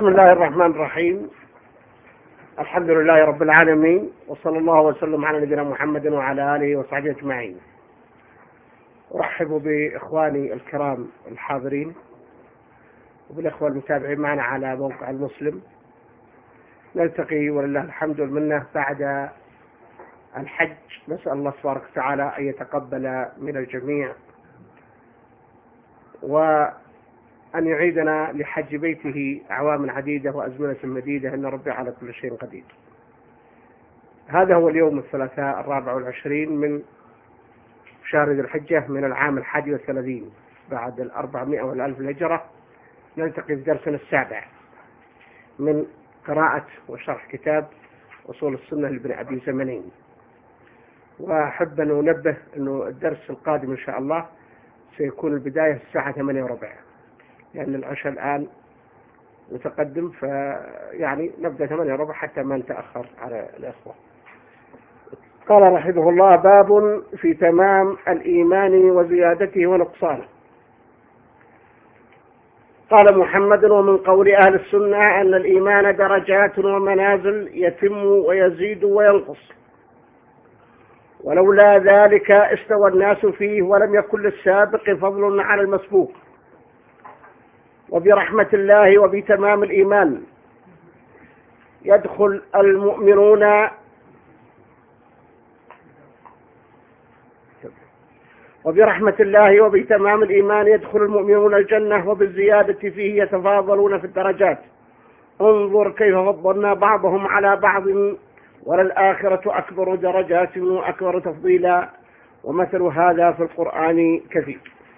بسم الله الرحمن الرحيم. الحمد لله رب العالمين، وصلى الله وسلم على نبينا محمد وعلى آله وصحبه أجمعين. أرحب بإخواني الكرام الحاضرين وبالإخوة المتابعين معنا على موقع المسلم. نلتقي ولله الحمد والمنة بعد الحج. نسأل الله تبارك وتعالى أن يتقبل من الجميع وأن يعيدنا لحج بيته أعواما عديدة وأزمنة مديدة، إن ربي على كل شيء قدير. هذا هو اليوم الثلاثاء 24 من شهر ذي الحجة من العام 31 بعد 400 والألف الهجرة. نلتقي في درسنا السابع من قراءة وشرح كتاب أصول السنة لابن أبي زمنين. وأحب أن أنبه أنه الدرس القادم إن شاء الله سيكون البداية الساعة 8:15، لأن العشاء الآن متقدم، فيعني نبدأ 8:15 حتى ما نتأخر على الأخوة. قال رحمه الله: باب في تمام الإيمان وزيادته ونقصانه. قال محمد: ومن قول أهل السنة أن الإيمان درجات ومنازل يتم ويزيد وينقص، ولولا ذلك استوى الناس فيه ولم يكن للسابق فضل على المسبوق. وبرحمة الله وبتمام الإيمان يدخل المؤمنون وبرحمة الله وبتمام الإيمان يدخل المؤمنون الجنة، وبالزيادة فيه يتفاضلون في الدرجات. انظر كيف فضلنا بعضهم على بعض، وللآخرة أكبر درجات وأكبر تفضيلا، ومثل هذا في القرآن كثير.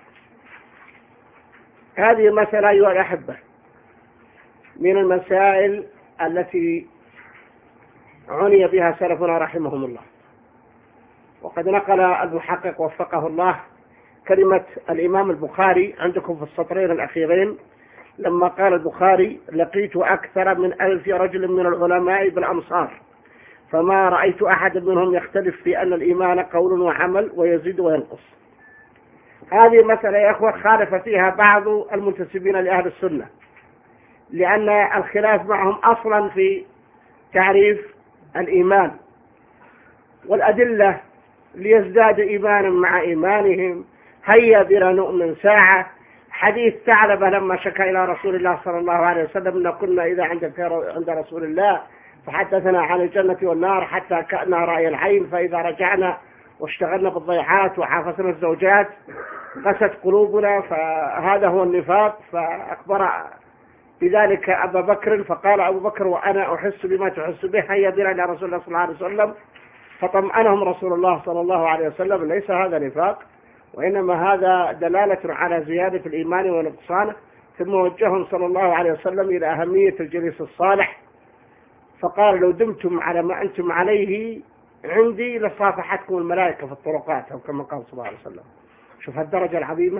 هذه المسألة أيها الأحبة من المسائل التي عني بها سلفنا رحمهم الله. وقد نقل المحقق وفقه الله كلمة الإمام البخاري عندكم في السطرين الأخيرين، لما قال البخاري: لقيت أكثر من 1000 رجل من العلماء بالأمصار، فما رأيت أحد منهم يختلف في أن الإيمان قول وعمل ويزيد وينقص. هذه مسألة يا أخوة خالف فيها بعض المنتسبين لأهل السنة، لأن الخلاف معهم أصلا في تعريف الإيمان، والأدلة ليزداد إيمانا مع إيمانهم. هيا بنا نؤمن ساعة. حديث ثعلبة لما شكى إلى رسول الله صلى الله عليه وسلم: إن كنا إذا عند رسول الله فحدثنا عن الجنة والنار حتى كأنها رأي العين، فإذا رجعنا واشتغلنا بالضيعات وحافظنا الزوجات قست قلوبنا، فهذا هو النفاق. فأخبر بذلك أبا بكر، فقال أبو بكر: وأنا أحس بما تحس به، هيا بنا إلى رسول الله صلى الله عليه وسلم. فطمأنهم رسول الله صلى الله عليه وسلم: ليس هذا نفاق، وإنما هذا دلالة على زيادة الإيمان ونقصانه. ثم وجههم صلى الله عليه وسلم إلى أهمية الجليس الصالح، فقال: لو دمتم على ما أنتم عليه عندي لصافحتكم الملائكة في الطرقات، أو كما قال صلى الله عليه وسلم. شوف هالدرجة العظيمة.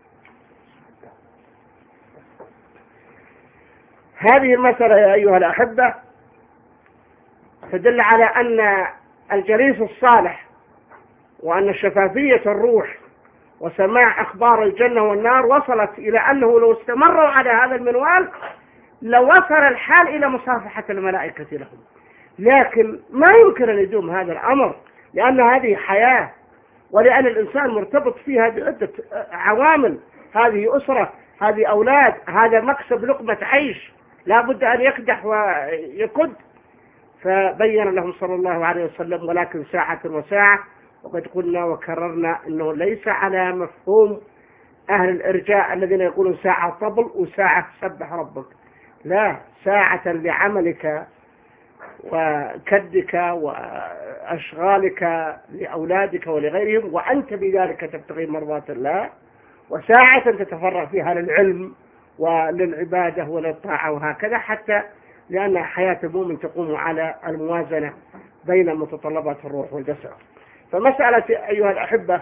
هذه المسألة يا أيها الأحبة تدل على أن الجليس الصالح وأن شفافية الروح وسماع أخبار الجنة والنار وصلت إلى أنه لو استمروا على هذا المنوال لوصل الحال إلى مصافحة الملائكة لهم. لكن ما يمكن أن يدوم هذا الأمر، لأن هذه حياة، ولأن الإنسان مرتبط فيها بعدة عوامل. هذه أسرة، هذه أولاد، هذا مكسب لقمة عيش، لا بد أن يكدح ويكد. فبين لهم صلى الله عليه وسلم: ولكن ساعة وساعة. وقد قلنا وكررنا أنه ليس على مفهوم أهل الإرجاء الذين يقولون ساعة طبل وساعة سبح ربك. لا، ساعة لعملك وكدك وأشغالك لأولادك ولغيرهم، وأنت بذلك تبتغي مرضات الله، وساعة تتفرغ فيها للعلم وللعبادة وللطاعة، وهكذا، حتى لأن حياة المؤمن تقوم على الموازنة بين متطلبات الروح والجسد. فمسألة أيها الأحبة،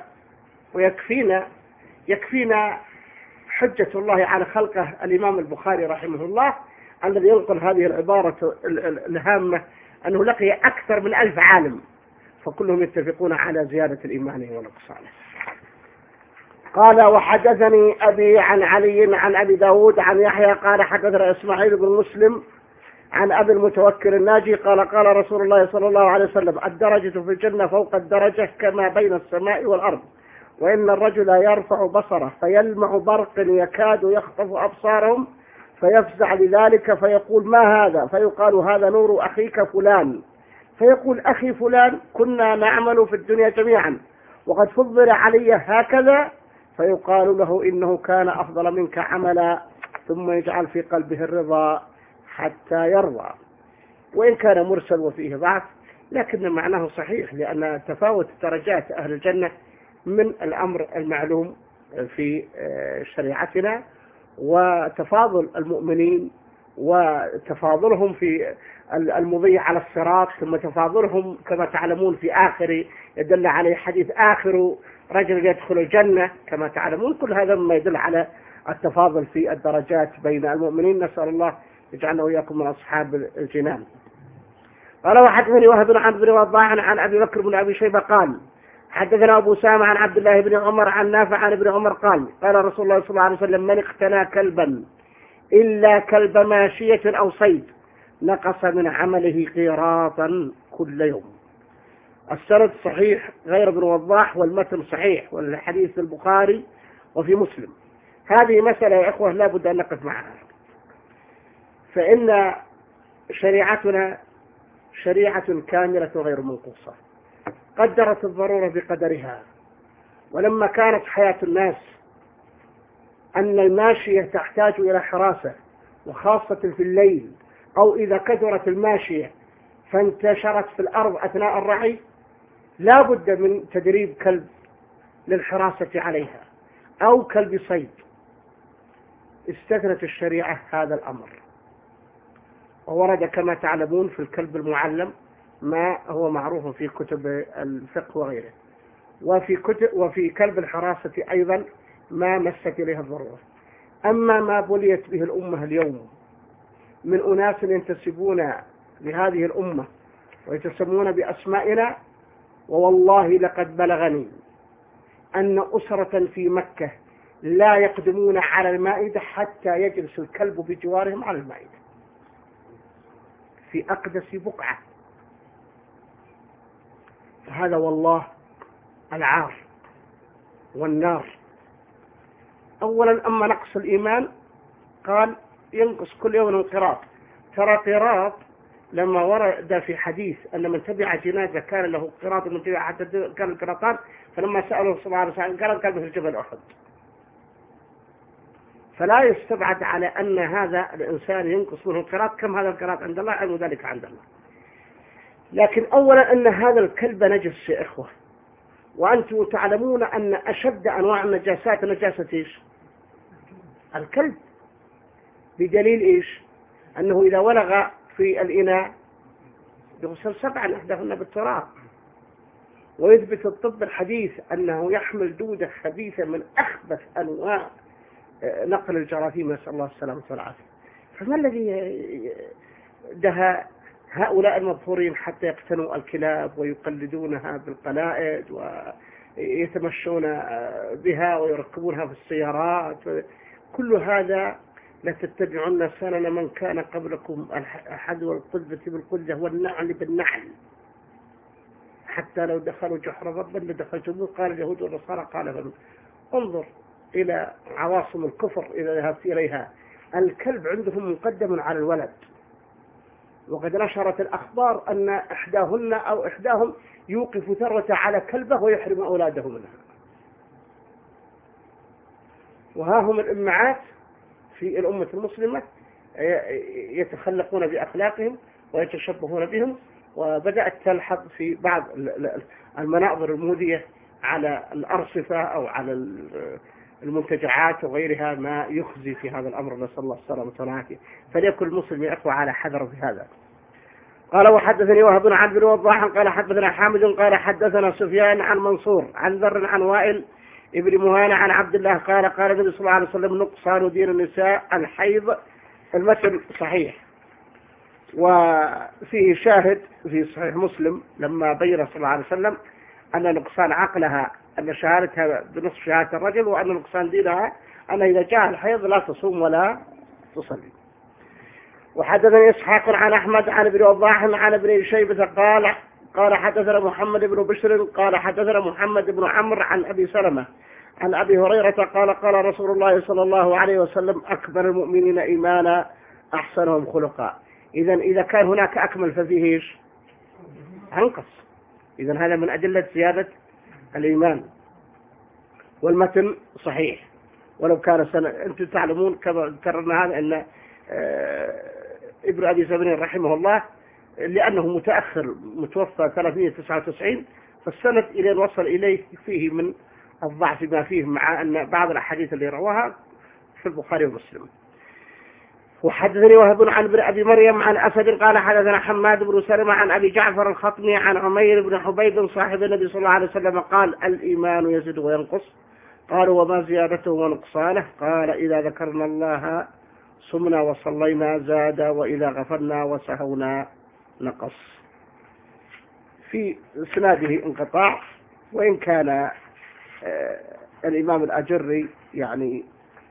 يكفينا حجة الله على خلقه الإمام البخاري رحمه الله الذي ينقل هذه العبارة الهامة أنه لقي أكثر من 1000 عالم، فكلهم يتفقون على زيادة الإيمان ونقصانه. قال وحدثني أبي عن علي عن أبي داود عن يحيى قال حدثنا إسماعيل بن مسلم عن أبي المتوكل الناجي قال قال رسول الله صلى الله عليه وسلم الدرجة في الجنة فوق الدرجة كما بين السماء والأرض، وإن الرجل يرفع بصره فيلمع برق يكاد يخطف أبصارهم فيفزع لذلك فيقول ما هذا؟ فيقال هذا نور أخيك فلان، فيقول أخي فلان كنا نعمل في الدنيا جميعا وقد فضل علي هكذا، فيقال له إنه كان أفضل منك عملا، ثم يجعل في قلبه الرضا حتى يرضى. وإن كان مرسل وفيه ضعف لكن معناه صحيح، لأن تفاوت درجات أهل الجنة من الأمر المعلوم في شريعتنا، وتفاضل المؤمنين وتفاضلهم في المضي على الصراط، ثم تفاضلهم كما تعلمون في آخر يدل عليه حديث آخر رجل يدخل الجنة كما تعلمون. كل هذا مما يدل على التفاضل في الدرجات بين المؤمنين. نسأل الله يجعلنا وإياكم من أصحاب الجنان. قال وحدثني وهب بن عبد الوضاح عن أبي بكر بن أبي شيبة قال حدثنا أبو سامة عن عبد الله بن عمر عن نافع عن ابن عمر قال قال رسول الله صلى الله عليه وسلم من اقتنى كلبا إلا كلب ماشية أو صيد نقص من عمله قيراطا كل يوم. السند صحيح غير ابن وضاح والمتن صحيح، والحديث في البخاري وفي مسلم. هذه مسألة يا إخوة لا بد أن نقف معها، فإن شريعتنا شريعة كاملة غير منقوصة، قدرت الضرورة بقدرها. ولما كانت حياة الناس أن الماشية تحتاج إلى حراسة، وخاصة في الليل، أو إذا كثرت الماشية فانتشرت في الأرض أثناء الرعي، لا بد من تدريب كلب للحراسة عليها أو كلب صيد. استثنت الشريعة هذا الأمر، وورد كما تعلمون في الكلب المعلم ما هو معروف في كتب الفقه وغيره، وفي كلب الحراسة أيضا ما مست إليها الضرورة. أما ما بليت به الأمة اليوم من أناس ينتسبون لهذه الأمة ويتسمون بأسمائنا، ووالله لقد بلغني أن أسرة في مكة لا يقدمون على المائدة حتى يجلس الكلب بجوارهم على المائدة في أقدس بقعة. فهذا والله العار والنار. أولا أما نقص الإيمان قال ينقص كل يوم قراط. ترى قراط لما ورد في حديث أن من تبع جنازة كان له قراط، من تبع حتى كان القراطان، فلما سأله صلى الله عليه وسلم قال كان مثل جبل أحد. فلا يستبعد على أن هذا الإنسان ينقص منه القراط. كم هذا القراط عند الله؟ علم ذلك عند الله. لكن أولا أن هذا الكلب نجس يا إخوة، وأنتم تعلمون أن أشد أنواع النجاسات نجاسة إيش؟ الكلب. بدليل إيش؟ أنه إذا ولغ في الإناء يغسل 7 إحداهن بالتراب. ويثبت الطب الحديث أنه يحمل دودة خبيثة من أخبث أنواع نقل الجراثيم، نسأل الله السلامة والعافية. فما الذي دها هؤلاء المظهورين حتى يقتنوا الكلاب ويقلدونها بالقلائد ويتمشون بها ويركبونها في السيارات؟ كل هذا لتتبعن سنن من كان قبلكم، الحذو والقذة بالقذة والنعل بالنعل، حتى لو دخلوا جحر ضب لدخلوا. قال اليهود والنصارى قال انظر إلى عواصم الكفر إذا ذهبت إليها، الكلب عندهم مقدم على الولد. وقد نشرت الأخبار أن إحداهن أو إحداهم يوقف ثروة على كلبه ويحرم أولاده منها. وها هم الأمعات في الأمة المسلمة يتخلقون بأخلاقهم ويتشبهون بهم. وبدأت تلحظ في بعض المناظر المودية على الأرصفة أو على المنتجعات وغيرها ما يخزي في هذا الأمر، نسأل الله السلامة والعافية. فليكن المسلم يا أخوة على حذر في هذا. قال وحدثني وهب بن عبد الوضاح قال حدثنا حامد قال حدثنا سفيان عن منصور عن ذر عن وائل ابن مهانة عن عبد الله قال قال النبي صلى الله عليه وسلم نقصان دين النساء الحيض. المثل صحيح، وفيه شاهد في صحيح مسلم لما بين صلى الله عليه وسلم أن نقصان عقلها أن شهادتها بنصف شهادة الرجل، وأن نقصان دينها أن إذا جاء الحيض لا تصوم ولا تصلي. وحدثني إسحاق عن أحمد عن ابن وضاح عن ابن شيبة قال حدثنا محمد بن بشر قال حدثنا محمد بن عمرو عن أبي سلمة عن أبي هريرة قال رسول الله صلى الله عليه وسلم أكبر المؤمنين إيمانا أحسنهم خلقا. إذا كان هناك أكمل ففيه إيش؟ أنقص. إذن هذا من أدلة زيادة الإيمان. والمتن صحيح ولو كان سنة. أنتم تعلمون كما ذكرنا هذا أن ابن أبي زبير رحمه الله لأنه متأخر متوفى 399 فالسند إلى وصل إليه فيه من الضعف ما فيه، مع أن بعض الأحاديث اللي رواها في البخاري ومسلم. وحدثني وهب عن ابن أبي مريم عن أسد قال حدثنا حماد بن سلمة عن أبي جعفر الخطمي عن عمير بن حبيب صاحب النبي صلى الله عليه وسلم قال الإيمان يزيد وينقص. قالوا وما زيادته ونقصانه؟ قال إذا ذكرنا الله صمنا وصلينا زاد، وإذا غفرنا وسهونا نقص. في سناده انقطاع، وإن كان الإمام الأجري يعني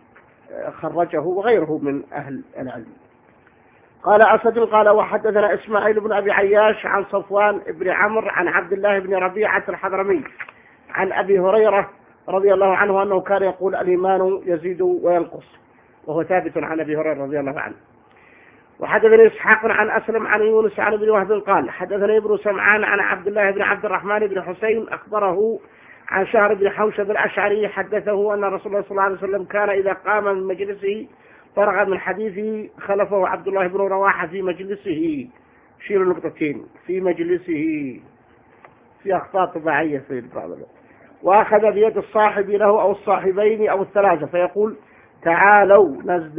خرجه وغيره من أهل العلم. قال أسد قال وحدثنا إسماعيل بن أبي عياش عن صفوان بن عمرو عن عبد الله بن ربيعة الحضرمي عن أبي هريرة رضي الله عنه أنه كان يقول الإيمان يزيد وينقص، وهو ثابت عن أبي هريرة رضي الله عنه. وحدثني إسحاق عن أسلم عن يونس عن ابن وهب قال حدثني ابن سمعان عن عبد الله بن عبد الرحمن بن حسين أخبره عن شهر بن حوشب الأشعري حدثه أن رسول الله صلى الله عليه وسلم كان إذا قام من مجلسه فرغ من حديثه خلفه عبد الله بن رواحة في مجلسه. شيل النقطتين في مجلسه، في أخطاء طباعية في بعض الوقت. وأخذ بيد الصاحب له أو الصاحبين أو الثلاثة فيقول تعالوا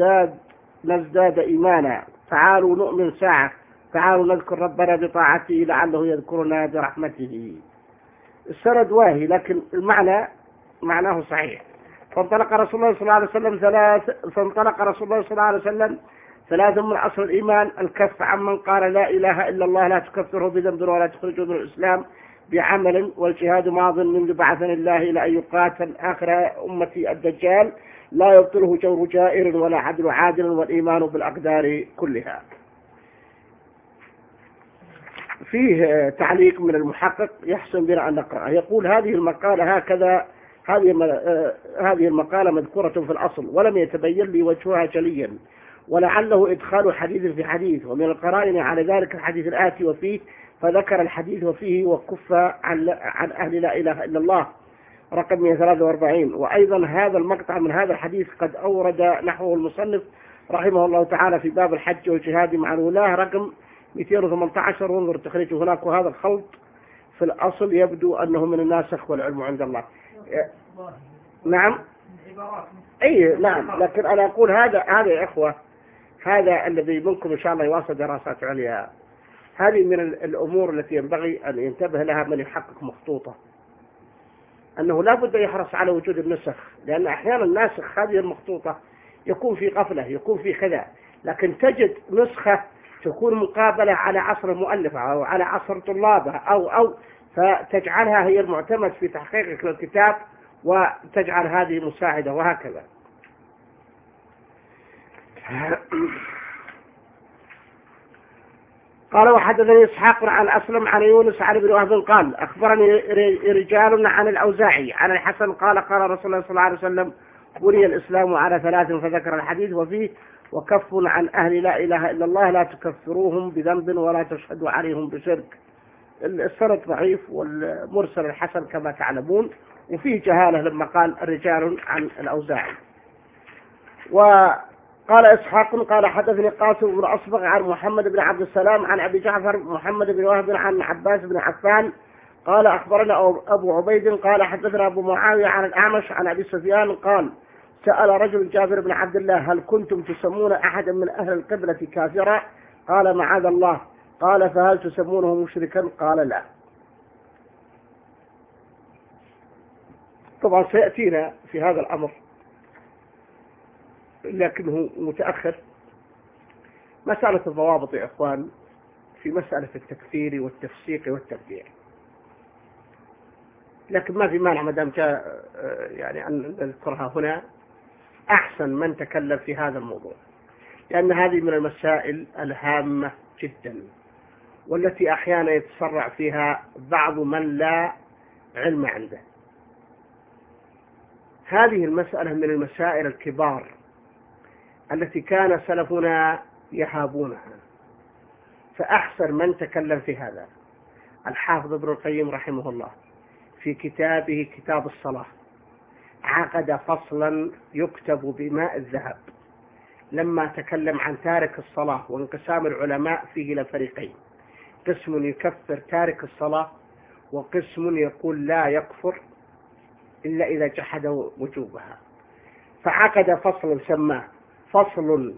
نزداد إيمانا، تعالوا نؤمن ساعة، تعالوا نذكر ربنا بطاعته لعله يذكرنا برحمته. السند واهي لكن المعنى معناه صحيح. فانطلق رسول الله صلى الله عليه وسلم ثلاث من أصل الإيمان: الكف عمن قال لا إله إلا الله لا تكفره بذنب ولا تخرجه من الإسلام بعمل، والجهاد ماض منذ بعثني الله إلى أن يقاتل آخر أمتي الدجال لا يبطله جور جائر ولا عدل عادل، والإيمان بالأقدار كلها. فيه تعليق من المحقق يحسن بنا أن نقرأ. يقول هذه المقالة هكذا، هذه المقالة مذكورة في الأصل ولم يتبين لي وجهها جليا، ولعله إدخال حديث في حديث، ومن القرائن على ذلك الحديث الآتي وفيه فذكر الحديث وفيه وكف عن أهل لا إله إلا الله رقم 143. وأيضا هذا المقطع من هذا الحديث قد أورد نحوه المصنف رحمه الله تعالى في باب الحج والجهاد مع الولاة رقم 218، وانظر تخريجه هناك. وهذا الخلط في الأصل يبدو أنه من الناسخ والعلم عند الله. نعم أي نعم، لكن أنا أقول هذا يا إخوة، هذا الذي منكم إن شاء الله يواصل دراسات عليا، هذه من الأمور التي ينبغي أن ينتبه لها من يحقق مخطوطة، أنه لا بد يحرص على وجود النسخ، لأن أحيانا الناسخ هذه المخطوطة يكون في غفلة، يكون في كذا، لكن تجد نسخة تكون مقابلة على عصر المؤلف أو على عصر طلابه أو فتجعلها هي المعتمد في تحقيقك للكتاب، وتجعل هذه مساعدة، وهكذا. قال وحدثني إسحاق عن أسلم عن يونس عن ابن وهب قال أخبرني رجال عن الأوزاعي عن الحسن قال قال رسول الله صلى الله عليه وسلم بني الإسلام على 3، فذكر الحديث وفيه وكف عن أهل لا إله إلا الله لا تكفروهم بذنب ولا تشهدوا عليهم بشرك. السند ضعيف والمرسل الحسن كما تعلمون، وفيه جهالة لما قال رجال عن الأوزاعي. وقال إسحاق قال حدثني قاسم بن أصبغ عن محمد بن عبد السلام عن أبي جعفر محمد بن وهب عن عباس بن عفان قال أخبرنا أبو عبيد قال حدثنا أبو معاوية عن الأعمش عن أبي سفيان قال سأل رجل جابر بن عبد الله هل كنتم تسمون أحدا من أهل القبلة كافرا؟ قال معاذ الله. قال فهل تسمونه مشركا؟ قال لا. طبعا سيأتينا في هذا الأمر لكنه متأخر مسألة الضوابط يا إخوان في مسألة التكفير والتفسيق والتبديع. لكن ما في مانع ما دام جاء يعني أن نذكرها هنا. أحسن من تكلم في هذا الموضوع، لأن هذه من المسائل الهامة جدا، والتي أحيانا يتسرع فيها بعض من لا علم عنده. هذه المسألة من المسائل الكبار التي كان سلفنا يهابونها، فأحسن من تكلم في هذا الحافظ ابن القيم رحمه الله في كتابه كتاب الصلاة. عقد فصلا يكتب بماء الذهب لما تكلم عن تارك الصلاة وانقسام العلماء فيه إلى فريقين، قسم يكفر تارك الصلاة وقسم يقول لا يكفر إلا إذا جحد وجوبها. فعقد فصل سماه فصل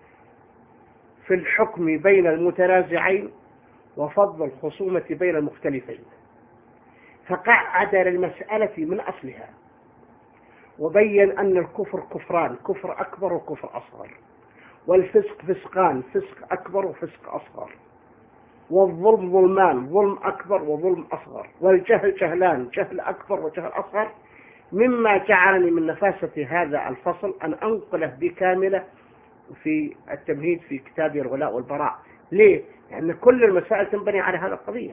في الحكم بين المتنازعين وفضل الخصومة بين المختلفين، فقعد للمسألة من أصلها وبين أن الكفر كفران، كفر أكبر وكفر أصغر، والفسق فسقان، فسق أكبر وفسق أصغر، والظلم ظلمان، ظلم أكبر وظلم أصغر، والجهل جهلان، جهل أكبر وجهل أصغر. مما جعلني من نفاسة هذا الفصل أن أنقله بكاملة في التمهيد في كتاب الولاء والبراء. ليه؟ لأن كل المسائل تنبني على هذا القضية.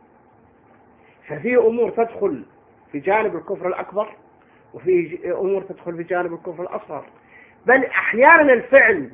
ففي أمور تدخل في جانب الكفر الأكبر، وفي أمور تدخل في جانب الكفر الأصغر، بل أحيانا الفعل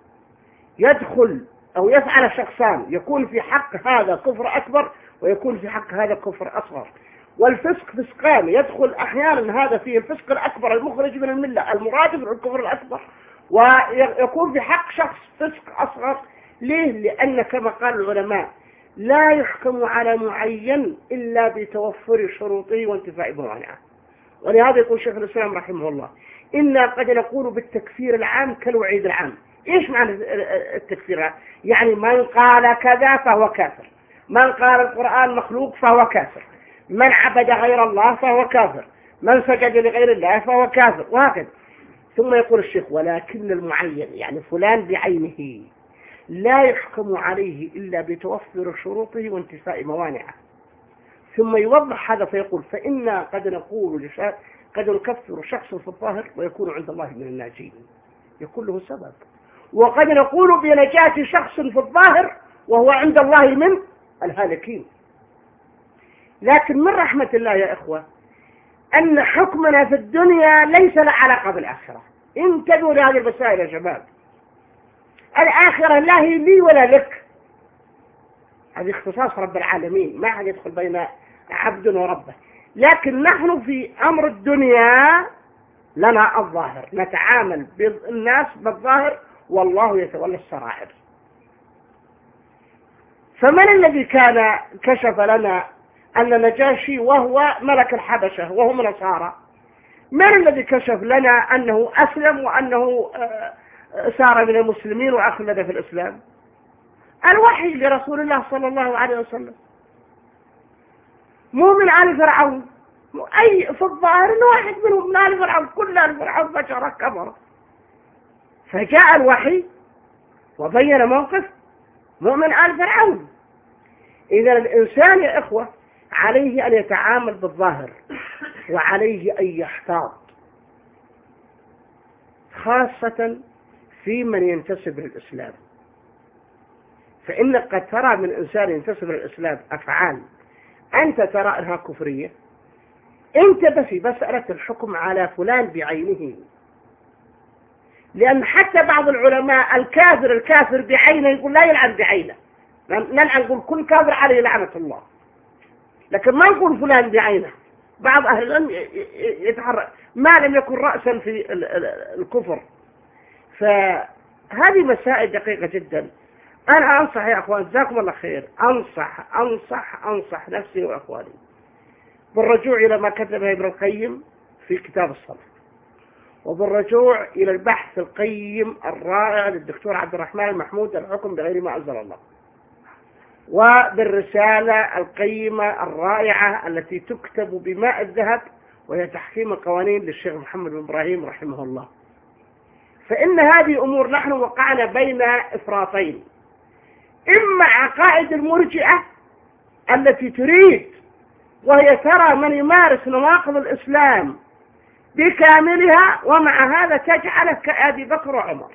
يدخل أو يفعل شخصان يكون في حق هذا كفر أكبر ويكون في حق هذا كفر أصغر. والفسق فسقان، يدخل أحيانا هذا فيه الفسق الأكبر المخرج من الملة المرادف للكفر الأكبر، ويكون في حق شخص فسق أصغر. ليه؟ لأن كما قال العلماء لا يحكم على معين إلا بتوفر شروطه وانتفاء موانعه. ولهذا يقول شيخ الإسلام رحمه الله إنا قد نقول بالتكفير العام كالوعيد العام. إيش معنى التكفير؟ يعني من قال كذا فهو كافر، من قال القرآن مخلوق فهو كافر، من عبد غير الله فهو كافر، من سجد لغير الله فهو كافر، وهكذا. ثم يقول الشيخ ولكن المعين يعني فلان بعينه لا يحكم عليه إلا بتوفر شروطه وانتفاء موانعه. ثم يوضح هذا فيقول فإنا قد نقول قد نكفر شخص في الظاهر ويكون عند الله من الناجين، يكون له سبب، وقد نقول بنجاة شخص في الظاهر وهو عند الله من الهالكين. لكن من رحمة الله يا إخوة أن حكمنا في الدنيا ليس له علاقة بالآخرة. انتبهوا لهذه المسائل يا شباب. الآخرة لا هي لي ولا لك، هذه اختصاص رب العالمين، ما حد يدخل بين عبد وربه. لكن نحن في أمر الدنيا لنا الظاهر، نتعامل بالناس بالظاهر والله يتولى السرائر. فمن الذي كان كشف لنا أن نجاشي وهو ملك الحبشة وهم نصارى؟ من الذي كشف لنا أنه أسلم وأنه صار من المسلمين وأخلد في الإسلام؟ الوحي لرسول الله صلى الله عليه وسلم. مو من آل فرعون، أي في الظاهر إنه واحد منهم من آل فرعون، كل آل فرعون بشر كبر. فجاء الوحي وبين موقف مؤمن آل فرعون. إذا الإنسان يا إخوة عليه أن يتعامل بالظاهر وعليه أن يحتاط، خاصة في من ينتسب للإسلام. فإنك قد ترى من إنسان ينتسب للإسلام أفعال أنت ترى أنها كفرية، انتبه في مسألة الحكم على فلان بعينه. لأن حتى بعض العلماء الكافر بعينه يقول لا يلعن بعينه، نلعن نقول كل كافر عليه لعنة الله، لكن ما نقول فلان بعينه. بعض أهل العلم يتحرك ما لم يكن رأسا في الكفر. فهذه مسائل دقيقة جدا. أنا أنصح يا أخوان جزاكم الله خير، أنصح نفسي وأخواني بالرجوع إلى ما كتبه ابن القيم في كتاب الصلاة، وبالرجوع إلى البحث القيم الرائع للدكتور عبد الرحمن المحمود الحكم بغير ما أنزل الله، وبالرسالة القيمة الرائعة التي تكتب بماء الذهب وهي تحكيم القوانين للشيخ محمد بن إبراهيم رحمه الله. فإن هذه أمور نحن وقعنا بين إفراطين، إما عقائد المرجئة التي تريد وهي ترى من يمارس نواقض الإسلام بكاملها، ومع هذا تجعله كأبي بكر وعمر.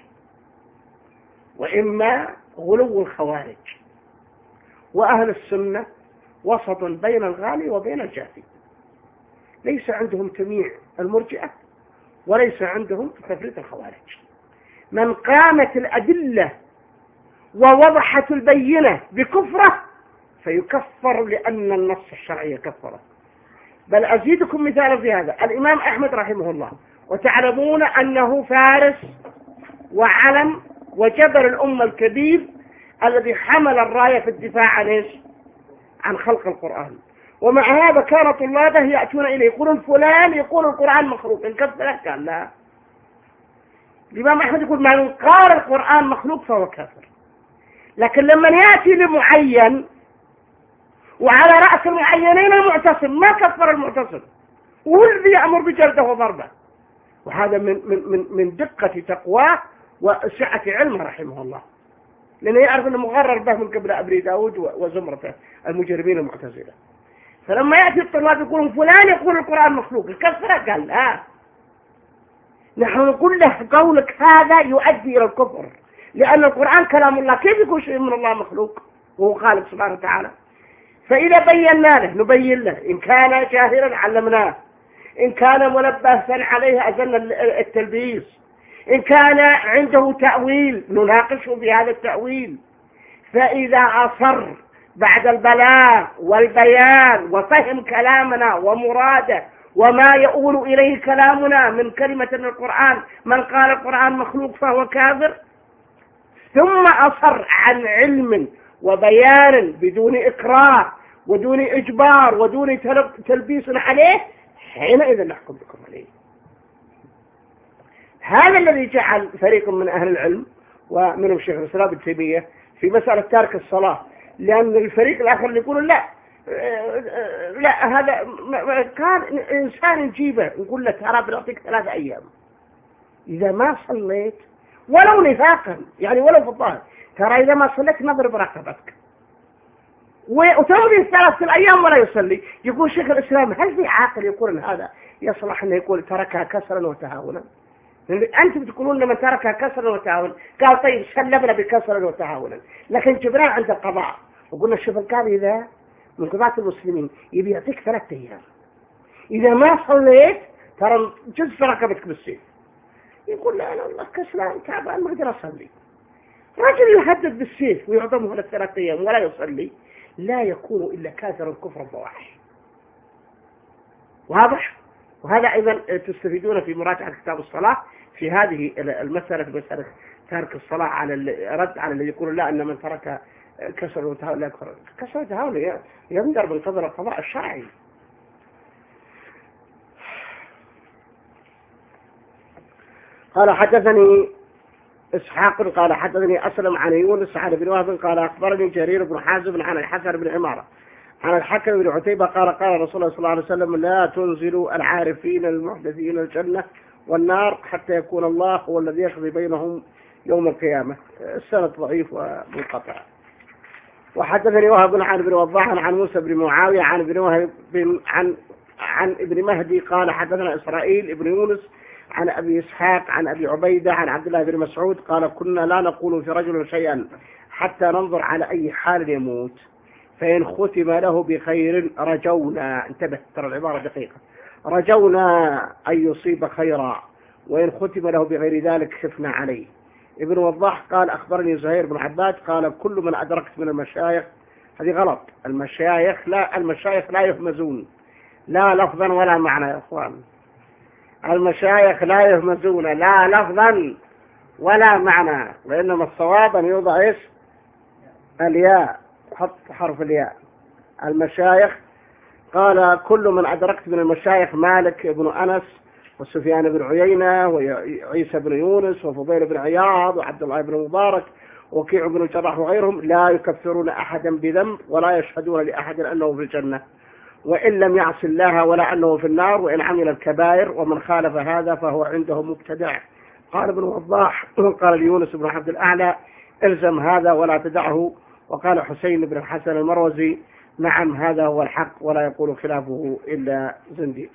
وإما غلو الخوارج. وأهل السنة وسط بين الغالي وبين الجافي، ليس عندهم تمييع المرجئة وليس عندهم تفريط الخوارج. من قامت الأدلة ووضحت البينة بكفره فيكفر لأن النص الشرعي كفره. بل أزيدكم مثالا في هذا، الإمام أحمد رحمه الله، وتعلمون أنه فارس وعلم وجبل الأمة الكبير الذي حمل الراية في الدفاع عن إيش؟ عن خلق القرآن. ومع هذا كان طلابه يأتون إليه يقولون فلان يقول القرآن مخلوق، إن كفر قال لا. الإمام أحمد يقول من قال القرآن مخلوق فهو كافر. لكن لما يأتي لمعين وعلى رأس المعينين المعتصم ما كفر المعتصم، وهو الذي يأمر بجلده وضربه. وهذا من دقة تقواه وسعة علمه رحمه الله، لأنه يعرف أنه مغرر به من قبل أبي داود وزمرته المجرمين المعتزلة. فلما يأتي الطلاب يقولون فلان يقول القرآن مخلوق، الكفر قال لا. نحن نقول له قولك هذا يؤدي إلى الكفر، لأن القرآن كلام الله، كيف يكون شيء من الله مخلوق وهو خالق سبحانه وتعالى؟ فإذا بينا له نبين له، إن كان جاهلا علمناه، إن كان ملبسا عليه أزلنا التلبيس، إن كان عنده تأويل نناقشه بهذا التأويل. فإذا أصر بعد البلاغ والبيان وفهم كلامنا ومراده وما يؤول إليه كلامنا من كلمة القرآن، من قال القرآن مخلوق فهو كافر، ثم أصر عن علم وبيان بدون إكراه ودون إجبار ودون تلبيس عليه، حينئذ نحكم بكم عليه. هذا الذي جعل فريق من أهل العلم ومنهم الشيخ الإسلام ابن تيمية في مسألة تارك الصلاة، لأن الفريق الآخر اللي يقولون لا هذا كان إنسان نجيبه نقول له ترى بنعطيك 3 أيام إذا ما صليت ولو نفاقا، يعني ولو في الظاهر، ترى إذا ما صليت نضرب رقبتك، وتمضي 3 أيام ولا يصلي. يقول شيخ الإسلام هل في عاقل يقول أن هذا يصلح أنه يقول تركها كسرا وتهاونا؟ أنتم بتقولون لما تركها كسرا وتهاونا، قال طيب سلمنا بكسرا وتهاونا، لكن جبناه عند القضاء وقلنا الشيخ القاضي إذا من قضاة المسلمين يبي يعطيك 3 أيام، إذا ما صليت ترى جزء رقبتك بالسيف. يقول لا أنا والله كسلان تعبان ما أقدر أصلي. رجل يهدد بالسيف ويعظمه ل 3 أيام ولا يصلي، لا يكون إلا كافر الكفر الضواحي. واضح؟ وهذا أيضا تستفيدون في مراجعة كتاب الصلاة في هذه المسألة، في مسألة ترك الصلاة على رد على الذي يقول لا أن من ترك كسر وتهاون لا يكفر. كسر وتهاون ينظر من قدر القضاء الشرعي. قال حدثني إسحاق قال حدثني أسلم عن يونس عن ابن وهب قال أخبرني جرير بن حازم عن الحسن بن عمارة عن الحكم بن عتيبة قال قال رسول الله صلى الله عليه وسلم لا تنزلوا العارفين المحدثين الجنة والنار حتى يكون الله هو الذي يقضي بينهم يوم القيامة. السند ضعيف ومنقطع. وحدثني وهب عن ابن وضاح عن موسى بن معاوية عن ابن وهب عن ابن مهدي قال حدثنا إسرائيل ابن يونس عن أبي إسحاق عن أبي عبيدة عن عبد الله بن مسعود قال كنا لا نقول في رجل شيئا حتى ننظر على أي حال يموت، فإن ختم له بخير رجونا، انتبه ترى العبارة دقيقة، رجونا أن يصيب خيرا، وإن ختم له بغير ذلك خفنا عليه. ابن وضاح قال أخبرني زهير بن عباد قال كل من أدركت من المشايخ، هذه غلط، المشايخ لا يهمزون لا لفظا ولا معنى يا أخوان، المشايخ لا يهمزون لا لفظا ولا معنى، وإنما الصواب أن يوضع إيش؟ الياء، حط حرف الياء. المشايخ قال كل من أدركت من المشايخ مالك بن أنس وسفيان بن عيينة وعيسى بن يونس وفضيل بن عياض وعبد الله بن مبارك وكيع بن الجراح وغيرهم لا يكفرون أحدا بذنب ولا يشهدون لأحد أنه في الجنة وإن لم يعص الله ولا أنه في النار وإن عمل الكبائر، ومن خالف هذا فهو عنده مبتدع. قال ابن وضاح قال ليونس بن عبد الأعلى الزم هذا ولا تدعه. وقال حسين بن الحسن المروزي نعم هذا هو الحق ولا يقول خلافه إلا زنديق.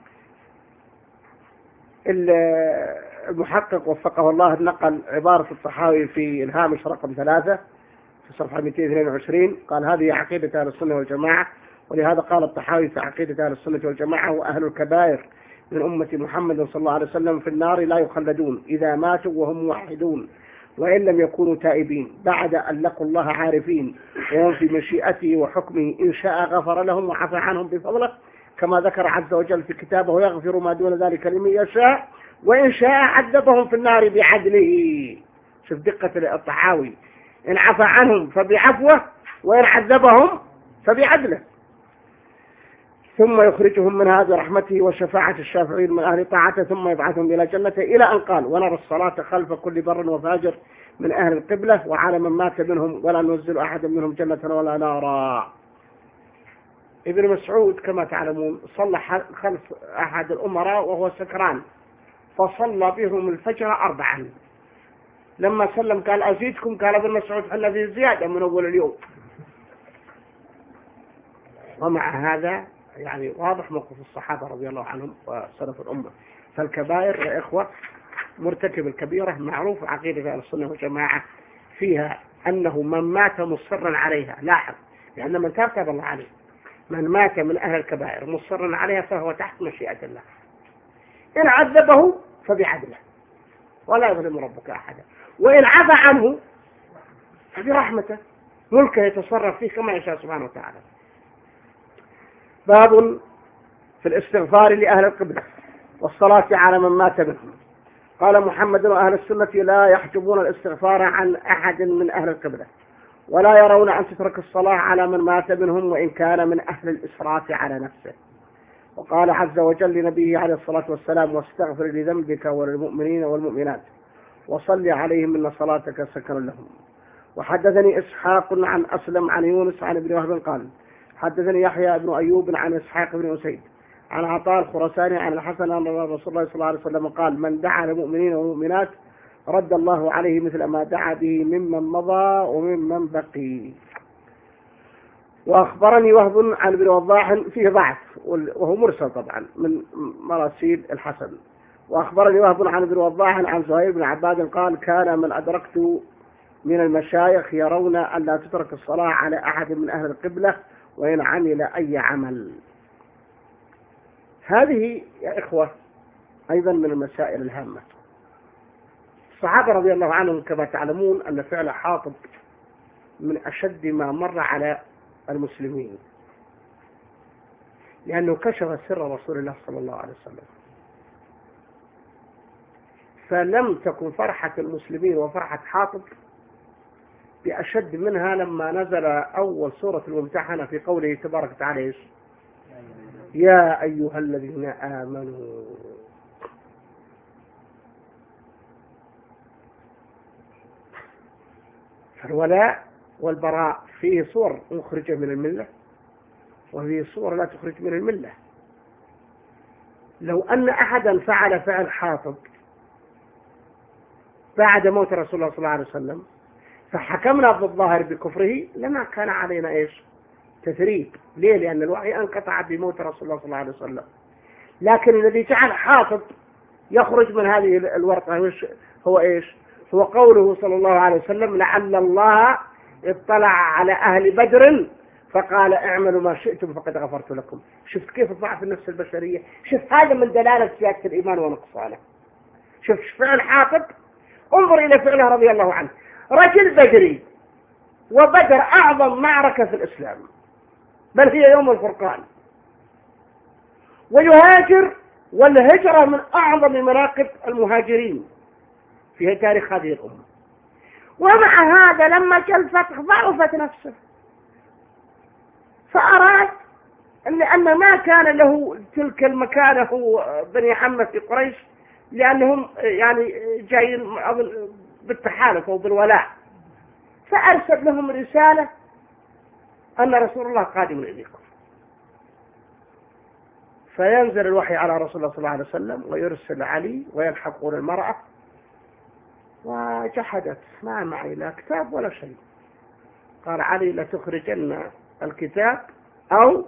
المحقق وفقه الله نقل عبارة الطحاوي في الهامش رقم 3 في صفحة 222، قال هذه عقيدة أهل السنة والجماعة، ولهذا قال الطحاوي في عقيدة أهل السنة والجماعة: وأهل الكبائر من أمة محمد صلى الله عليه وسلم في النار لا يخلدون إذا ماتوا وهم موحدون وإن لم يكونوا تائبين بعد أن لقوا الله عارفين، وهم في مشيئته وحكمه إن شاء غفر لهم وعفى عنهم بفضله كما ذكر عز وجل في كتابه: ويغفر ما دون ذلك لمن يشاء وإن شاء عذبهم في النار بعدله. شوف دقة الطحاوي، إن عفى عنهم فبعفوه وإن عذبهم فبعدله، ثم يخرجهم من هذه رحمته وشفاعة الشافعين من أهل طاعته ثم يبعثهم إلى جنته، إلى أن قال: ونرى الصلاة خلف كل بر وفاجر من أهل القبلة وعلى من مات منهم ولا ننزل أحد منهم جنة ولا نارا. ابن مسعود كما تعلمون صلى خلف أحد الأمراء وهو سكران، فصلى بهم الفجر 4. لما سلم قال: أزيدكم؟ قال ابن مسعود: حل في زيادة من أول اليوم. ومع هذا يعني واضح موقف الصحابة رضي الله عنهم وسلف الأمة. فالكبائر يا إخوة مرتكب الكبيرة معروف عقيدة أهل السنة والجماعة فيها أنه من مات مصرا عليها، لاحظ، لأن من تاب الله عليه، من مات من أهل الكبائر مصرا عليها فهو تحت مشيئة الله، إن عذبه فبعدله ولا يظلم ربك أحدا، وإن عفى عنه فبرحمته ملكه يتصرف فيه كما يشاء سبحانه وتعالى. باب في الاستغفار لأهل القبلة والصلاة على من مات منهم. قال محمد: وأهل السنة لا يحجبون الاستغفار عن أحد من أهل القبلة ولا يرون أن تترك الصلاة على من مات منهم وإن كان من أهل الإسراف على نفسه. وقال عز وجل لنبيه عليه الصلاة والسلام: واستغفر لذنبك وللمؤمنين والمؤمنات وصل عليهم إن صلاتك سكن لهم. وحدثني إسحاق عن أسلم عن يونس عن ابن وهب قال: حدثني يحيى بن أيوب عن إسحاق بن أسيد عن عطاء الخرساني عن الحسن أن رسول الله صلى الله عليه وسلم قال: من دعا للمؤمنين والمؤمنات رد الله عليه مثل ما دعا به ممن مضى وممن بقي. وأخبرني وهب عن ابن وضاح فيه ضعف وهو مرسل طبعا من مراسيل الحسن. وأخبرني وهب عن ابن وضاح عن زهير بن عباد قال: كان من أدركت من المشايخ يرون أن لا تترك الصلاة على أحد من أهل القبلة وإن عمل أي عمل. هذه يا إخوة أيضا من المسائل الهامة. الصحابة رضي الله عنهم كما تعلمون أن فعل حاطب من أشد ما مر على المسلمين، لأنه كشف سر رسول الله صلى الله عليه وسلم، فلم تكن فرحة المسلمين وفرحة حاطب بأشد منها لما نزل أول سورة الممتحنة في قوله تبارك وتعالى: يا أيها الذين آمنوا. فالولاء والبراء فيه صور مخرجة من الملة وفيه صور لا تخرج من الملة. لو أن أحدا فعل فعل حاطب بعد موت رسول الله صلى الله عليه وسلم فحكمنا بالظاهر بكفره لما كان علينا إيش؟ تثريب. ليه؟ لأن الوحي انقطع بموت رسول الله صلى الله عليه وسلم. لكن الذي جعل حاطب يخرج من هذه الورقة هو إيش؟ هو قوله صلى الله عليه وسلم: لعل الله اطلع على أهل بدر فقال اعملوا ما شئتم فقد غفرت لكم. شفت كيف ضعف النفس البشرية؟ شفت هذا من دلالة سيادة الإيمان ونقصانه. شفت فعل حاطب، انظر إلى فعله رضي الله عنه، رجل بدري، وبدر أعظم معركة في الإسلام بل هي يوم الفرقان، ويهاجر، والهجرة من أعظم مناقب المهاجرين في تاريخ هذه الأمة. ومع هذا لما جاء الفتح ضعفت نفسه، فأراد أن ما كان له تلك المكانة بني عمه في قريش، لأنهم يعني جايين بالتحالف أو بالولاء، فأرسل لهم رسالة أن رسول الله قادم إليكم، فينزل الوحي على رسول الله صلى الله عليه وسلم ويرسل علي ويلحقون المرأة، وجحدت: ما معي لا كتاب ولا شيء. قال علي: لتخرجن الكتاب أو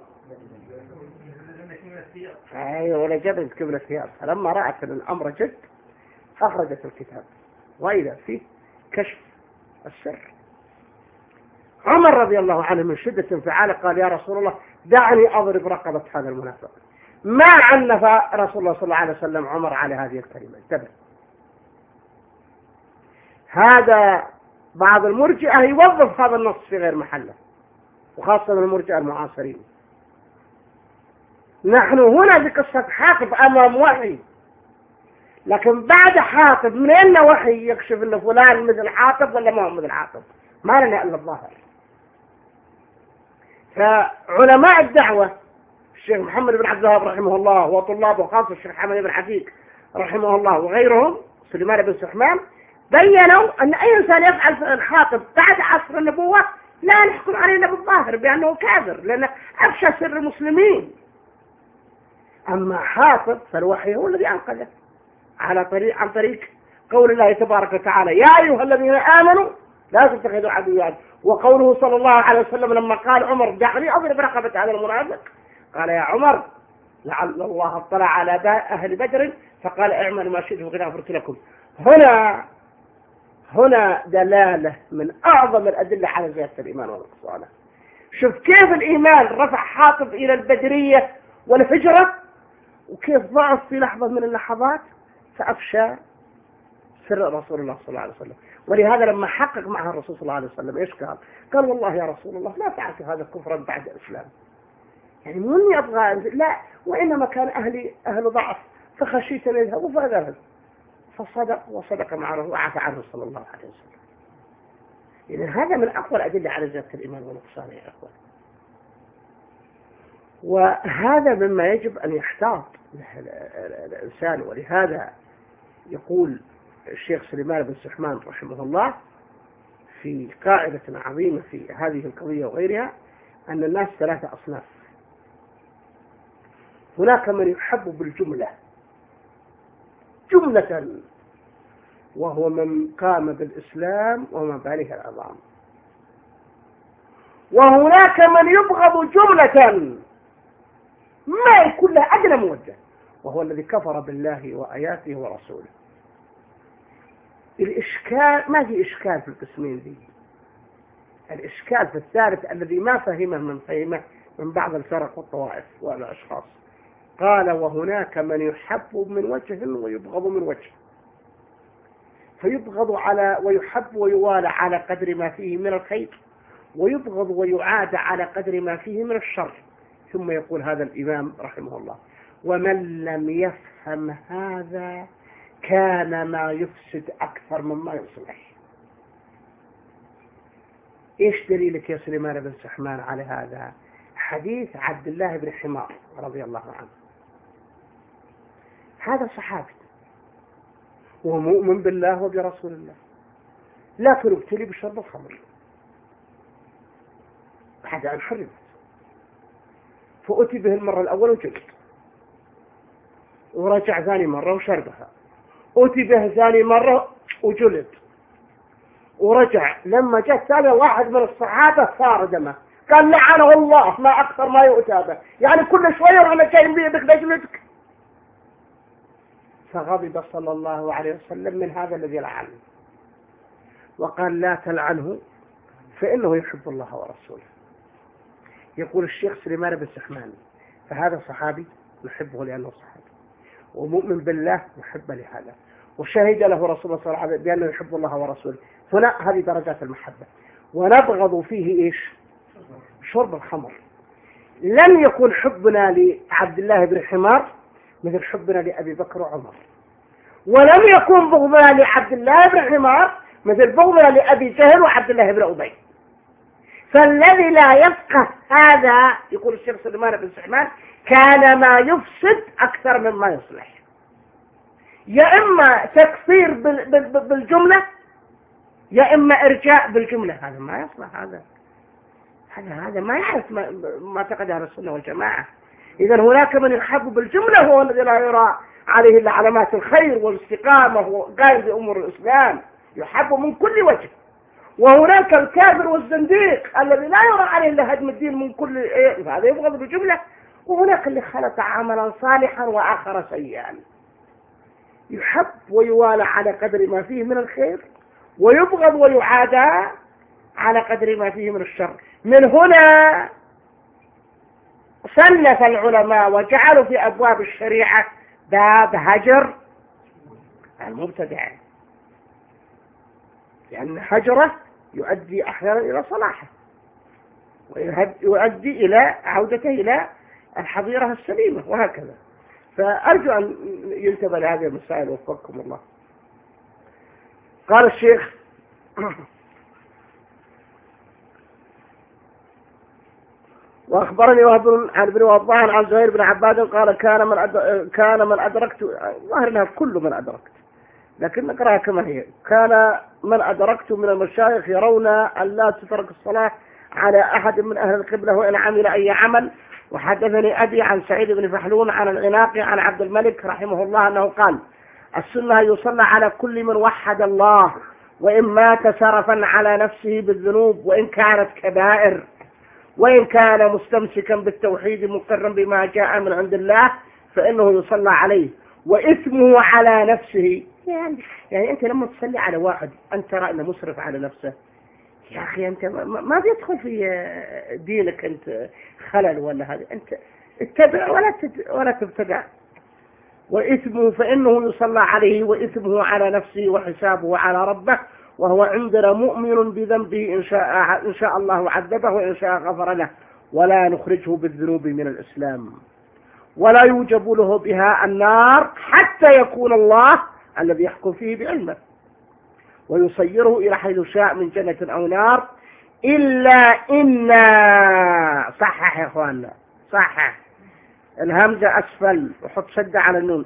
ولا جبلت قبل الثياب. فلما رأت أن الأمر جد أخرجت الكتاب، وإذا فيه كشف السر. عمر رضي الله عنه من شدة انفعاله قال: يا رسول الله دعني أضرب رقبة هذا المنافق. ما عنف رسول الله صلى الله عليه وسلم عمر على هذه الكلمة. انتبه، هذا بعض المرجئة يوظف هذا النص في غير محله، وخاصة من المرجئة المعاصرين. نحن هنا بقصة حاطب أمام وحي، لكن بعد حاطب من أين وحي يكشف أن فلان مثل حاطب ولا ما هو مثل حاطب؟ ما لنا إلا الظاهر. فعلماء الدعوة الشيخ محمد بن عبد الوهاب رحمه الله وطلابه، خاصة الشيخ حمد بن حفيظ رحمه الله وغيرهم، سليمان بن سحمان، بيّنوا أن أي إنسان يفعل الحاطب بعد عصر النبوة لا نحكم عليه بالظاهر بأنه كافر، لأنه أفشى سر المسلمين. أما حاطب فالوحي هو الذي أنقذه عن طريق قول الله تبارك وتعالى: يا أيها الذين آمنوا لا تتخذوا عدوا. وقوله صلى الله عليه وسلم لما قال عمر: دعني أضرب رقبة هذا المنافق، قال: يا عمر لعل الله اطلع على أهل بدر فقال: اعملوا ما شئتم فقد غفرت لكم. هنا دلالة من أعظم الأدلة على زيادة الإيمان والنقصان. شوف كيف الإيمان رفع حاطب إلى البدرية والهجرة، وكيف ضعف في لحظة من اللحظات فأفشى سر رسول الله صلى الله عليه وسلم. ولهذا لما حقق معها الرسول صلى الله عليه وسلم إيش قال؟ قال: والله يا رسول الله لا فعلت هذا كفرا بعد الإسلام، يعني مو إني أبغى، لا، وإنما كان أهل ضعف فخشيت أن يذهبوا فذهب. فصدق وصدق معه وعفى عنه صلى الله عليه وسلم. إذن هذا من أقوى الأدلة على زيادة الإيمان ونقصانه يا أخوان. وهذا مما يجب أن يحتاط الإنسان. ولهذا يقول الشيخ سليمان بن سحمان رحمه الله في قاعدة عظيمة في هذه القضية وغيرها أن الناس ثلاثة أصناف. هناك من يحب بالجملة جملة، وهو من قام بالإسلام ومبانيه العظام. وهناك من يبغض جملة ما يكون له أدنى موجه، وهو الذي كفر بالله وآياته ورسوله. الإشكال ما في إشكال في القسمين ذي، الإشكال في الثالث الذي ما فهمه من بعض الفرق والطوائف والأشخاص. قال: وهناك من يحب من وجه ويبغض من وجه، فيبغض ويحب ويوالى على قدر ما فيه من الخير، ويبغض ويعاد على قدر ما فيه من الشر. ثم يقول هذا الإمام رحمه الله: ومن لم يفهم هذا كان ما يفسد أكثر مما يصلح. إيش دليلك يا سليمان بن سحمان على هذا؟ حديث عبد الله بن حمار رضي الله عنه. هذا صحابي ومؤمن بالله وبرسول الله، لكن ابتلي بشرب الخمر بعد أن حرمت، فأتي به المرة الأولى وجلد، ورجع ثاني مرة وشربها، أتي به ثاني مرة وجلد، ورجع. لما جاء ثاني واحد من الصحابة صار دمه، قال: لعنه الله ما أكثر ما يؤتى به، يعني كل شوية وأنا جاي بيدك بجلدك. فغضب صلى الله عليه وسلم من هذا الذي لعنه، وقال: لا تلعنه فإنه يحب الله ورسوله. يقول الشيخ سليمان بن سحمان: فهذا صحابي نحبه لأنه صحابي، ومؤمن بالله محب لهذا، وشهد له رسول الله صلى الله عليه وسلم بأنه يحب الله ورسوله. هنا هذه درجات المحبة. ونبغض فيه إيش؟ شرب الخمر. لم يكن حبنا لعبد الله بن حمار مثل حبنا لأبي بكر وعمر، ولم يكن بغضنا لعبد الله بن حمار مثل بغضنا لأبي جهل وعبد الله بن أبي. فالذي لا يفقه هذا، يقول الشيخ سليمان بن سحمان، كان ما يفسد أكثر مما يصلح. يا إما تكفير بالجملة، يا إما إرجاء بالجملة. هذا ما يصلح، هذا ما يعرف ما اعتقد أهل السنة والجماعة. إذا هناك من يحب بالجملة هو الذي لا يرى عليه إلا علامات الخير والاستقامة وقائم بأمور الإسلام، يحب من كل وجه. وهناك الكافر والزنديق الذي لا يرى عليه إلا هدم الدين من كل هذا يبغض بجملة، وهناك اللي خلق عملا صالحا وآخر سيئا، يحب ويوالى على قدر ما فيه من الخير، ويبغض ويعادى على قدر ما فيه من الشر. من هنا صنف العلماء وجعلوا في أبواب الشريعة باب هجر المبتدع، لأن هجره يؤدي أحيانا إلى صلاحه، ويؤدي إلى عودته إلى الحظيرة السليمة، وهكذا. فأرجو أن ينتبه لهذه المسائل وفقكم الله. قال الشيخ: وأخبرني وهب عن ابن وضاح عن زهير بن عباد قال: كان من أدركت، ظاهر أنها كل من أدركت، لكن نقرأها كما هي. كان من أدركت من المشايخ يرون أن لا تترك الصلاة على أحد من أهل القبلة وإن عمل أي عمل. وحدثني أبي عن سعيد بن فحلون عن العناقي عن عبد الملك رحمه الله أنه قال: السنة يصلى على كل من وحد الله، وإن مات سرفا على نفسه بالذنوب وإن كانت كبائر، وإن كان مستمسكا بالتوحيد مقرا بما جاء من عند الله فإنه يصلى عليه وإثمه على نفسه. يعني أنت لما تصلي على واحد أنت ترى أنه مسرف على نفسه، يا أخي أنت ما بيدخل في دينك أنت خلل ولا هذا، أنت اتبع ولا تبتدع. وإثمه فإنه يصلى عليه وإثمه على نفسه وحسابه على ربه، وهو عندنا مؤمن بذنبه إن شاء الله عذبه وإن شاء غفر له، ولا نخرجه بالذنوب من الإسلام، ولا يوجب له بها النار حتى يكون الله الذي يحكم فيه بعلمه ويصيره إلى حيث شاء من جنة أو نار، إلا إن، صحح يا أخواننا، صحح الهمزة أسفل وحط شدة على النون،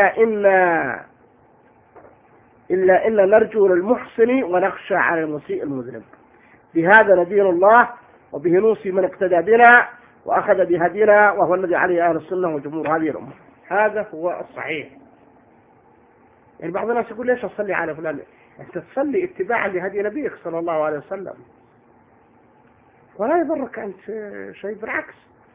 إلا إن نرجو للمحسن ونخشى على المسيء المذنب. بهذا ندين الله وبه نوصي من اقتدى بنا وأخذ بهدينا، وهو الذي عليه أهل السنة وجمهور هذه الأمة. هذا هو الصحيح. يعني بعض الناس يقول: ليش أصلي على فلان؟ أنت تصلي اتباعا لهدي نبيك صلى الله عليه وسلم، ولا يضرك أنت شيء، بالعكس.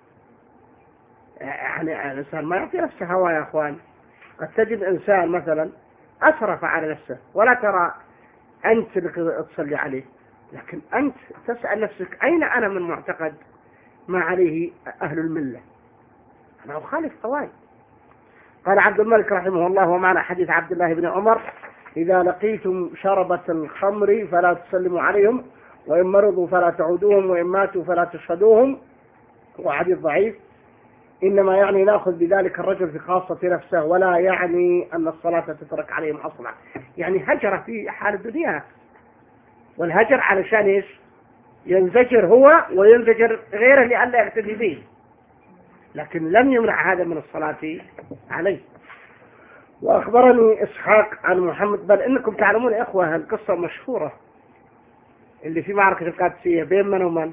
يعني الإنسان ما يعطي نفسه هوى يا أخوان. قد تجد إنسان مثلا أسرف على نفسه ولا ترى أنت اللي تصلي عليه، لكن أنت تسأل نفسك: أين أنا من معتقد ما عليه أهل الملة؟ أنا أخالف قواعد. قال عبد الملك رحمه الله: ومعنى حديث عبد الله بن عمر: إذا لقيتم شربة الخمر فلا تسلموا عليهم، وإن مرضوا فلا تعودوهم، وإن ماتوا فلا تشهدوهم. وحديث ضعيف. إنما يعني نأخذ بذلك الرجل في خاصة نفسه، ولا يعني أن الصلاة تترك عليهم أصلا. يعني هجر في حال الدنيا، والهجر علشان إيش؟ ينزجر هو وينزجر غيره لئلا يقتدي به، لكن لم يمنع هذا من الصلاة عليه. وأخبرني إسحاق عن محمد، بل إنكم تعلمون يا إخوة القصة مشهورة اللي في معركة القادسية بين من ومن؟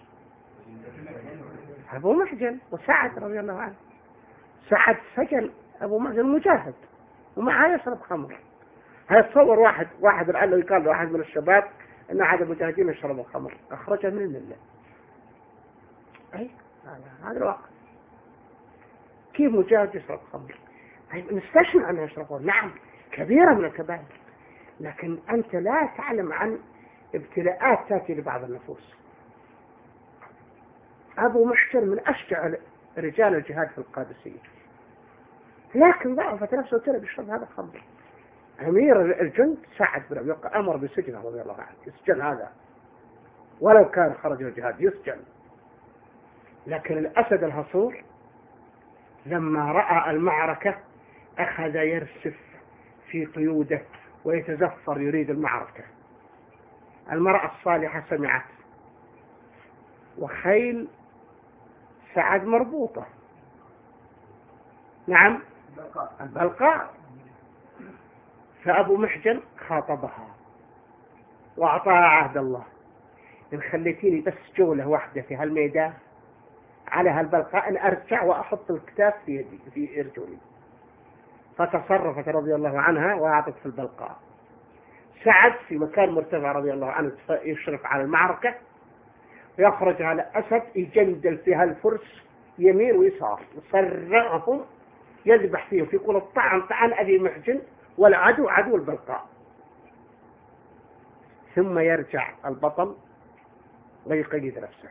أبو محجن وسعد رضي الله عنه. سعد سجن أبو محجن مجاهد ومعه يشرب خمر. هيتصور واحد لعله يقال لواحد من الشباب أن عاد المجاهدين يشربوا الخمر، أخرجه من الملة. أي هذا الواقع. كيف مجاهد يشرب خمر؟ نستشنع أنه يشربون، نعم كبيرة من الكبائر، لكن أنت لا تعلم عن ابتلاءات تأتي لبعض النفوس. أبو محجن من أشجع رجال الجهاد في القادسية، لكن ضعفت نفسه وترى بيشرب هذا الخمر. أمير الجند سعد بن أبي وقاص أمر بسجنه رضي الله عنه، يسجن هذا ولو كان خرج الجهاد يسجن. لكن الأسد الهصور لما رأى المعركة أخذ يرسف في قيوده ويتزفر يريد المعركة. المرأة الصالحة سمعت، وخيل سعد مربوطة، نعم البلقاء. فأبو محجن خاطبها وأعطاها عهد الله: إن خليتيني بس جولة واحدة في هالميدان على هالبلقاء أن أرجع وأحط الكتاب في يدي في إرجلي. فتصرفت رضي الله عنها وأعطت في البلقاء. سعد في مكان مرتفع رضي الله عنه يشرف على المعركة، ويخرج على أسد يجندل فيها الفرس يمين ويسار، يصرعهم يذبح فيهم، يقول الطعن طعن أبي محجن والعدو عدو البلقاء. ثم يرجع البطل ويقيد نفسه.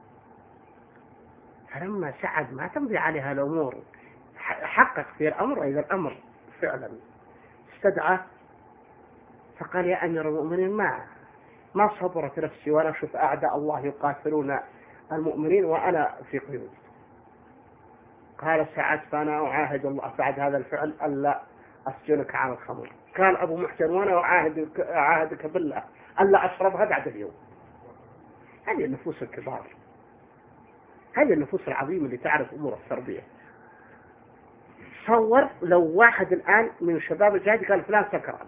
فلما سعد ما تمضي عليها الأمور، حقق في الأمر، وإذا الأمر فعلا استدعى، فقال يا أمير المؤمنين ما صبرت نفسي وأنا أشوف أعداء الله يقاتلون المؤمنين وأنا في قيود. قال سعد فأنا أعاهد الله بعد هذا الفعل ألا أسجنك على الخمر. قال أبو محسن وأنا أعاهدك بالله ألا أشربها بعد اليوم. هذه النفوس الكبار، هذه النفوس العظيمة اللي تعرف أمور التربية. تصور لو واحد الآن من شباب الجهاد قال فلان سكران،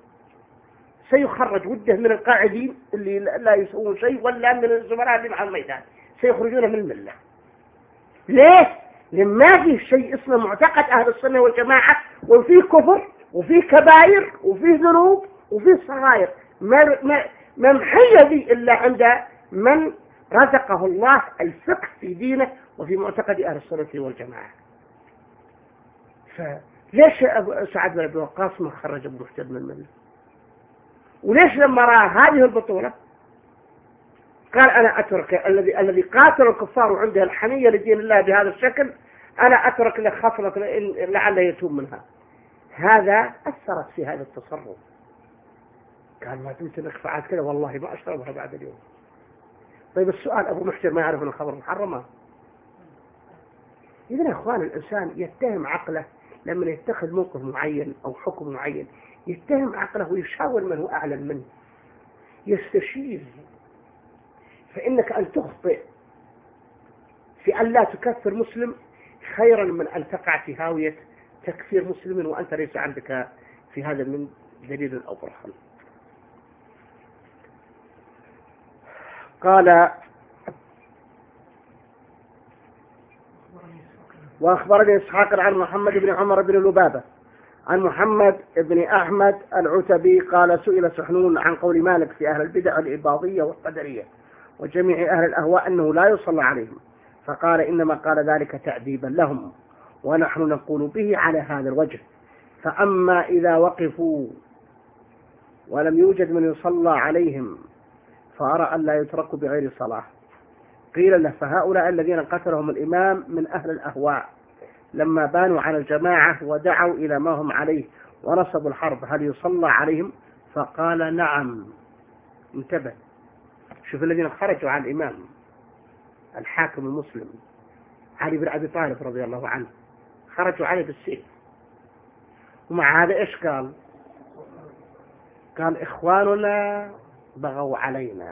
سيخرج وده من القاعدين اللي لا يسوون شيء، ولا من الزملاء اللي مع الميدان سيخرجونه من الملة. ليه؟ لأن ما فيه شيء اسمه معتقد أهل السنة والجماعة، وفيه كفر وفيه كبائر وفيه ذنوب وفيه صغائر ما محية ذي إلا عند من رزقه الله الفقه في دينه وفي معتقد أهل السنة والجماعة. فليش سعد بن أبي وقاص ما خرج أبو محسن من الملة؟ وليش لما رأى هذه البطولة قال أنا أترك الذي قاتل الكفار وعنده الحمية لدين الله بهذا الشكل، أنا أترك له خصلة لعله يتوب منها. هذا أثرت في هذا التصرف. قال ما دمت انك فعلت كذا والله ما أشربها بعد اليوم. طيب السؤال، أبو محسن ما يعرف أن الخبر محرمة؟ إذن يا أخوان الإنسان يتهم عقله لما يتخذ موقف معين أو حكم معين، يتهم عقله ويشاور من هو أعلم منه، يستشير. فإنك أن تخطئ في أن لا تكفر مسلم خيرا من أن تقع في هاوية تكفير مسلم وأنت ليس عندك في هذا من دليل أو برهان. قال وأخبرني إسحاق عن محمد بن عمر بن لبابة عن محمد بن أحمد العتبي قال سئل سحنون عن قول مالك في أهل البدع الإباضية والقدرية وجميع أهل الأهواء أنه لا يصلى عليهم، فقال إنما قال ذلك تأديبا لهم، ونحن نقول به على هذا الوجه. فأما إذا وقفوا ولم يوجد من يصلى عليهم فأرى أن لا يتركوا بغير صلاة. قيل له فهؤلاء الذين قتلهم الإمام من أهل الأهواء لما بانوا على الجماعة ودعوا إلى ما هم عليه ونصبوا الحرب هل يصلى عليهم؟ فقال نعم. انتبه، شوف الذين خرجوا على الإمام الحاكم المسلم علي بن أبي طالب رضي الله عنه، خرجوا عليه بالسيف، ومع هذا إيش قال؟ قال إخواننا بغوا علينا،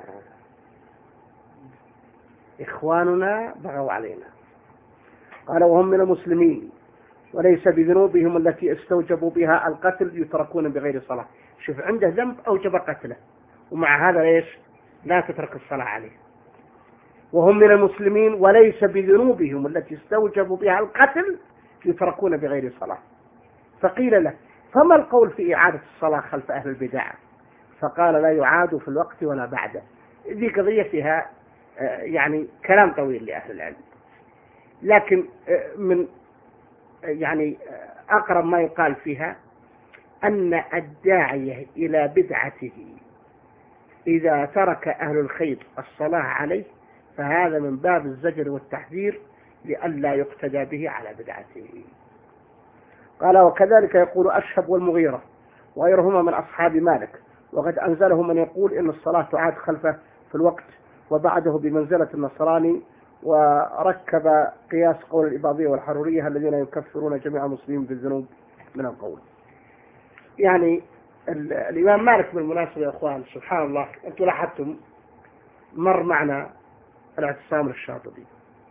إخواننا بغوا علينا. قال وهم من المسلمين وليس بذنوبهم التي استوجبوا بها القتل يتركون بغير صلاة. شوف عنده ذنب أوجب قتله، ومع هذا ليش لا تترك الصلاة عليه. وهم من المسلمين وليس بذنوبهم التي استوجبوا بها القتل يتركون بغير صلاة. فقيل له فما القول في إعادة الصلاة خلف أهل البدع؟ فقال لا يعاد في الوقت ولا بعده. ذي قضية فيها يعني كلام طويل لأهل العلم، لكن من يعني أقرب ما يقال فيها أن الداعية إلى بدعته إذا ترك أهل الخير الصلاة عليه فهذا من باب الزجر والتحذير لئلا يقتدى به على بدعته. قال وكذلك يقول أشهب والمغيرة وغيرهما من أصحاب مالك، وقد أنزله من يقول إن الصلاة تعاد خلفه في الوقت وبعده بمنزلة النصراني، وركب قياس قول الإباضية والحرورية الذين يكفرون جميع المسلمين بالذنوب من القول. يعني الإمام مالك بالمناسبة يا أخوان سبحان الله، أنتم لاحظتم مر معنا الاعتصام للشاطبي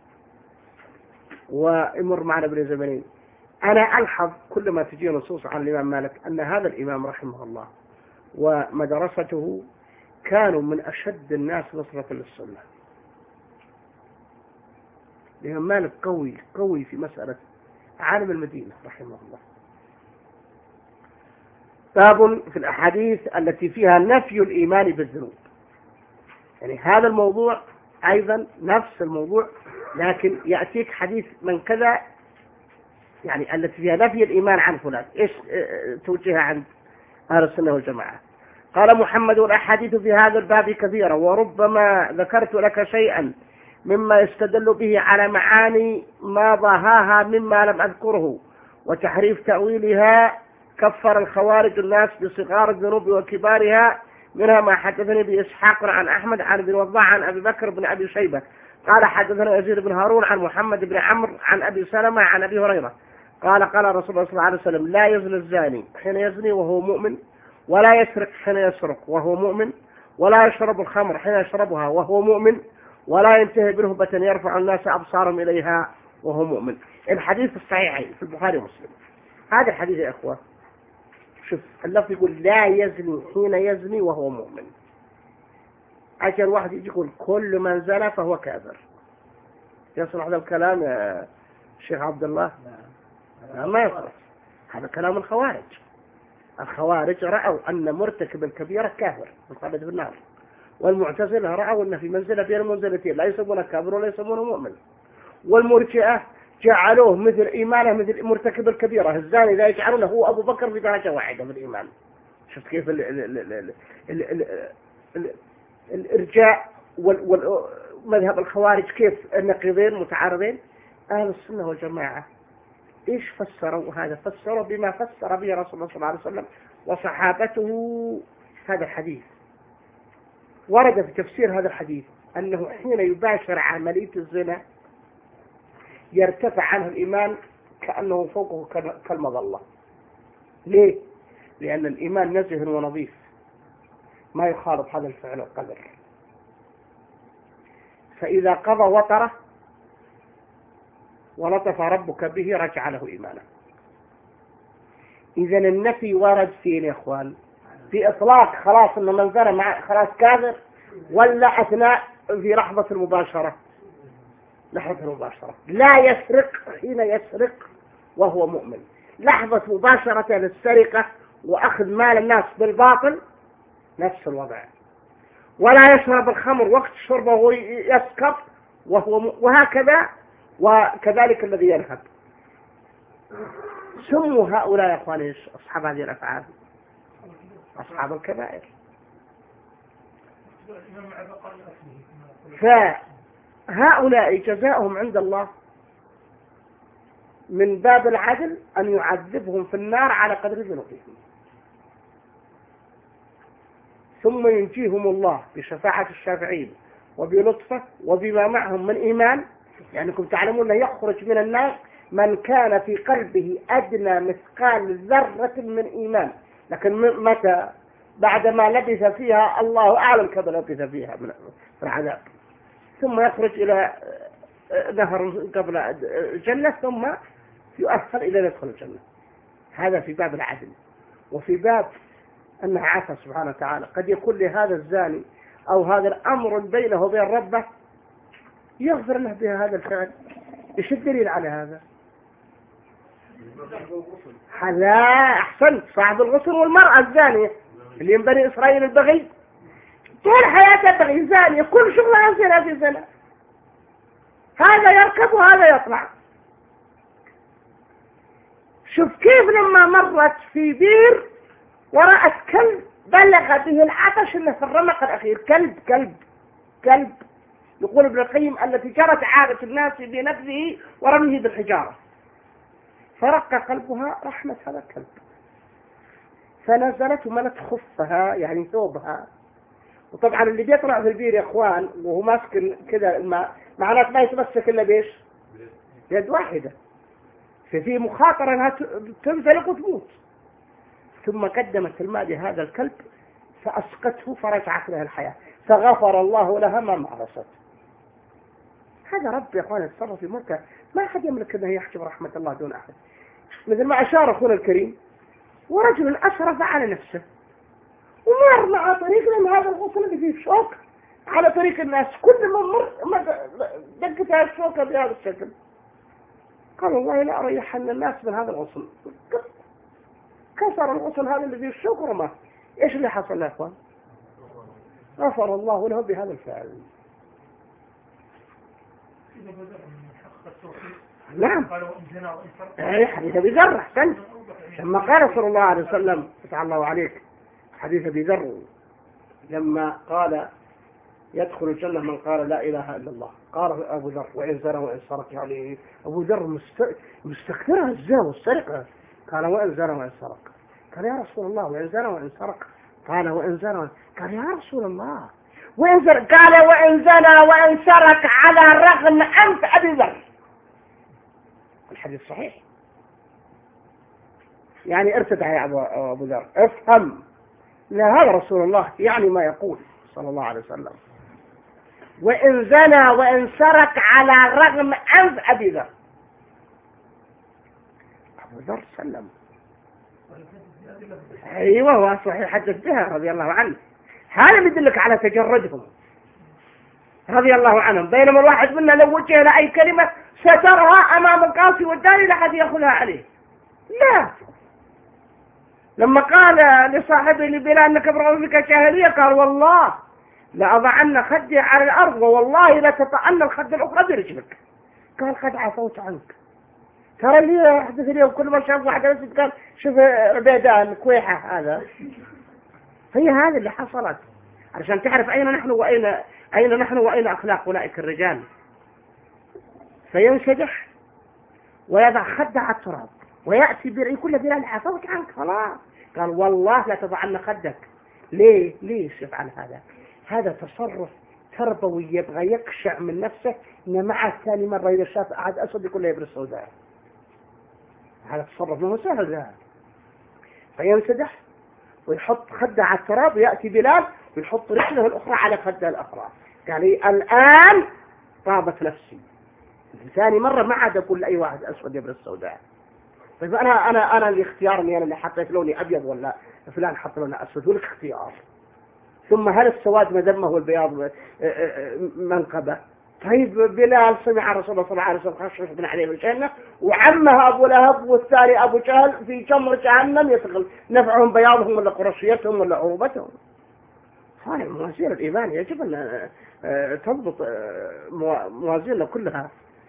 ويمر معنا ابن زمانين. أنا ألحظ كل ما تجي نصوص عن الإمام مالك أن هذا الإمام رحمه الله ومدرسته كانوا من أشد الناس نصرة للسنة. الإمام مالك قوي في مسألة عالم المدينة رحمه الله. باب في الأحاديث التي فيها نفي الإيمان بالذنوب. يعني هذا الموضوع أيضا نفس الموضوع، لكن يأتيك حديث من كذا، يعني التي فيها نفي الإيمان عن فلان، إيش توجهها عند أهل السنة والجماعة؟ قال محمد: الأحاديث في هذا الباب كثيرة، وربما ذكرت لك شيئا مما يستدل به على معاني ما ضاهاها مما لم أذكره وتحريف تأويلها. كفر الخوارج الناس بصغار الذنوب وكبارها، منها ما حدثني بإسحاق عن أحمد عن ابن وضاع عن أبي بكر بن أبي شيبة قال حدثنا يزيد بن هارون عن محمد بن عمرو عن أبي سلمة عن أبي هريرة قال رسول الله صلى الله عليه وسلم: لا يزني الزاني حين يزني وهو مؤمن، ولا يسرق حين يسرق وهو مؤمن، ولا يشرب الخمر حين يشربها وهو مؤمن، ولا ينتهي برهبة يرفع الناس أبصارهم إليها وهو مؤمن. الحديث الصحيحين في البخاري ومسلم. هذا الحديث يا إخوة، شوف اللفظ يقول: لا يزني حين يزني وهو مؤمن. عشان واحد يجي يقول كل من زنى فهو كافر. يصلح هذا الكلام يا شيخ عبد الله؟ ما يصلح. هذا كلام الخوارج. الخوارج رأوا أن مرتكب الكبيرة كافر مخلد في النار، والمعتزلة رأوا أن في منزلة بين المنزلتين، لا يسمونه كافر ولا يسمونه مؤمن. والمرجئة جعلوه مثل إيمانه مثل مرتكب الكبيرة الزاني، لا يجعلونه هو أبو بكر في درجة واحدة في الإيمان. شفت كيف الإرجاء والمذهب الخوارج كيف النقيضين متعارضين. أهل السنة والجماعة إيش فسروا هذا؟ فسروا بما فسر به رسول الله صلى الله عليه وسلم وصحابته. هذا الحديث ورد في تفسير هذا الحديث أنه حين يباشر عملية الزنا يرتفع عنه الإيمان كأنه فوقه كالمظلة. ليه؟ لأن الإيمان نزه ونظيف، ما يخالط هذا الفعل القدر. فإذا قضى وطره ولطف ربك به رجع له إيمانه. إذا النفي ورد فين يا إخوان؟ في إطلاق خلاص إنه من زنى مع خلاص كافر، ولا أثناء في لحظة المباشرة؟ لحظة المباشرة. لا يسرق حين يسرق وهو مؤمن، لحظة مباشرة للسرقة وأخذ مال الناس بالباطل نفس الوضع. ولا يشرب الخمر وقت شربه وهو يسكر وهكذا، وكذلك الذي ينهب. سموا هؤلاء يا أخواني أصحاب هذه الأفعال أصحاب الكبائر. فهؤلاء جزاؤهم عند الله من باب العدل أن يعذبهم في النار على قدر ذنوبهم، ثم ينجيهم الله بشفاعة الشافعين وبلطفه وبما معهم من إيمان. لأنكم تعلمون أنه يخرج من النار من كان في قلبه أدنى مثقال ذرة من إيمان، لكن متى؟ بعدما لبث فيها الله أعلم كم لبث فيها من العذاب، ثم يخرج إلى نهر قبل الجنة ثم يؤخر إلى يدخل الجنة. هذا في باب العدل. وفي باب أنه عفى سبحانه وتعالى، قد يكون لهذا الزاني أو هذا الأمر بينه وبين ربه يغفر له بها هذا الفعل. إيش الدليل على هذا؟ لا أحسنت، صاحب الغسل والمرأة الزانية اللي من بني إسرائيل البغي طول حياته بغي زانية، كل شغله يصير في زنا، هذا يركب وهذا يطلع. شوف كيف لما مرت في بير ورأت كلب بلغ به العطش انه في الرمق الأخير، كلب يقول ابن القيم التي جرت عادة الناس بنبذه ورميه بالحجارة، فرق قلبها رحمة هذا الكلب، فنزلت وملت خفها يعني ثوبها. وطبعا اللي بيطلع في البير يا اخوان وهو ماسك كذا الماء معناته ما يتمسك الا بيش يد واحدة، ففي مخاطرة انها تنزلق وتموت. ثم قدمت الماء لهذا الكلب فأسقته فرجعت له الحياة، فغفر الله لها ما معرست. هذا رب يا اخوان يتصرف في ملكه، ما أحد يملك أنه يحجب رحمة الله دون أحد. مثل ما أشار أخونا الكريم، ورجل أشرف على نفسه ومر مع طريق من هذا الغصن اللي فيه شوك على طريق الناس، كل ما مر دقتها الشوكة بهذا الشكل، قال والله لا أريحن الناس من هذا الغصن. كسر الغصن هذا اللي فيه الشكر ما إيش اللي حصل يا أخوان؟ غفر الله له بهذا الفعل. نعم أي حديث أبي ذر أحسنت. لما قال صلى الله عليه وسلم فتح الله عليك حديث أبي ذر لما قال يدخل الجنة من قال لا إله إلا الله، قال أبو ذر وإن زنى وإن سرق، يعني أبو ذر مستكثرها الزنا والسرقة، قال وإن زنى وإن سرق، قال يا رسول الله وإن زنى وإن سرق، قال وإن زنى، قال يا رسول الله وإن زنى، قال وإن زنى وإن سرق على رغم أنف أبي ذر. الحديث صحيح. يعني ارتدع يا أبو ذر، افهم لا هذا رسول الله يعني ما يقول صلى الله عليه وسلم، وإن زنى وإن سرق على رغم أنف أبي ذر. أبو ذر سلم. أيوة هو صحيح حدث بها رضي الله عنه. هذا يدلك على تجردهم رضي الله عنهم، بينما الواحد منا لو وجه لأي كلمة سترها أمام القاضي والداني لحد يأخذها عليه. لا، لما قال لصاحبه لبلال أنك ابرأ بك جاهلية، قال والله لأضعن خدي على الأرض والله لا تطعن الخد الأخرى برجلك. قال قد عفوت عنك. ترى لي حدث اليوم كل ما شاف واحد أسد قال شوف عبيدان كويحة هذا. هي هذه اللي حصلت عشان تعرف أين نحن وأين أخلاق أولئك الرجال. فينسدح ويضع خده على التراب ويأتي يقول له بلال عفوت عنك خلاص. قال والله لا تضعن خدك. ليش يفعل هذا؟ هذا تصرف تربوي يبغى يقشع من نفسه إن مع الثاني مرة إذا شاف أحد أسود يقول له يبري السوداء. هذا تصرف ما هو سهل ذا. فينسدح ويحط خده على التراب ويأتي بلال ويحط رجله الأخرى على خده الأخرى. قال لي الآن طابت نفسي. ثاني مرة ما عاد أقول لأي واحد أسود يبري السوداء. طيب أنا الاختيار إني أنا اللي حطيت لوني أبيض ولا فلان حط لونه أسود، هو الاختيار. ثم هل السواد مذمة والبياض منقبة؟ طيب بلال سمع رسول الله صلى الله عليه وسلم خشش بن عليه بالجنة، وعمها أبو لهب والثاني أبو جهل في جمر جهنم يتغل نفعهم بياضهم ولا قرشيتهم ولا عروبتهم. هاي موازين الإيمان يجب أن تضبط موازيننا كلها.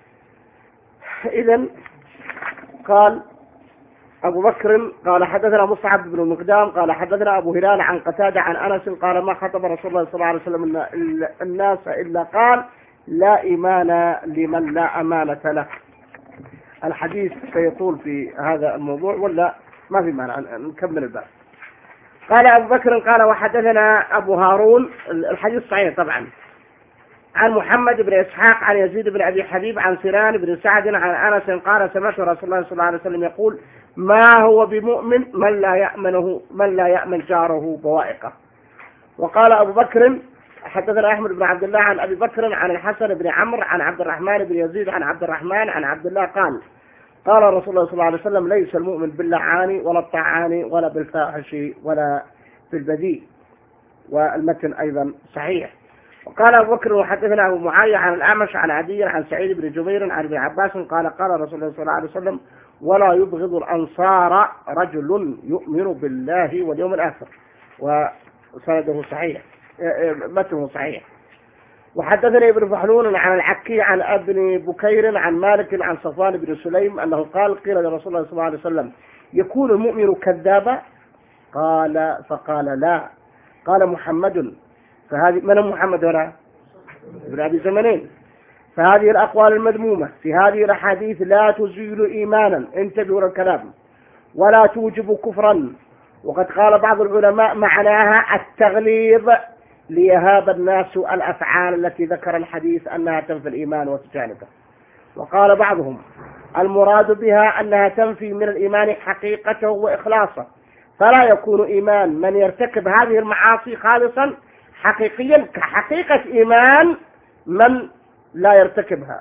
إذن قال أبو بكر قال حدثنا مصعب بن المقدام قال حدثنا أبو هلال عن قتادة عن أنس قال ما خطب رسول الله صلى الله عليه وسلم الناس إلا قال لا إيمان لمن لا أمانة له. الحديث سيطول في هذا الموضوع ولا ما في مانع نكمل الباب. قال أبو بكر قال وحدثنا أبو هارون، الحديث صحيح طبعا، عن محمد بن إسحاق عن يزيد بن أبي حبيب عن سنان بن سعد عن أنس قال سمعت رسول الله صلى الله عليه وسلم يقول ما هو بمؤمن من لا يأمن جاره بوائقه. وقال أبو بكر حدثنا أحمد بن عبد الله عن أبي بكر عن الحسن بن عمرو عن عبد الرحمن بن يزيد عن عبد الرحمن عن عبد الله قال رسول الله صلى الله عليه وسلم ليس المؤمن باللعان ولا الطعان ولا بالفاحش ولا بالبذيء. والمتن أيضا صحيح. وقال أبو بكر وحدثنا أبو معاوية عن الأعمش عن عدي عن سعيد بن جبير عن ابن عباس قال رسول الله صلى الله عليه وسلم ولا يبغض الأنصار رجل يؤمن بالله واليوم الآخر. وسنده صحيح، متنه صحيح. وحدثنا ابن فحلون عن العكي عن ابن بكير عن مالك عن صفوان بن سليم أنه قال قيل لرسول الله صلى الله عليه وسلم يكون المؤمن كذابا؟ فقال لا. قال محمد، فهذه من محمد هنا؟ ابن أبي زمنين. فهذه الأقوال المذمومة في هذه الأحاديث لا تزيل إيمانا، انتبهوا للكلام، ولا توجب كفرا. وقد قال بعض العلماء معناها التغليظ ليهاب الناس الأفعال التي ذكر الحديث أنها تنفي الإيمان وتجانبه. وقال بعضهم المراد بها أنها تنفي من الإيمان حقيقته وإخلاصه، فلا يكون إيمان من يرتكب هذه المعاصي خالصا حقيقيا كحقيقة إيمان من لا يرتكبها.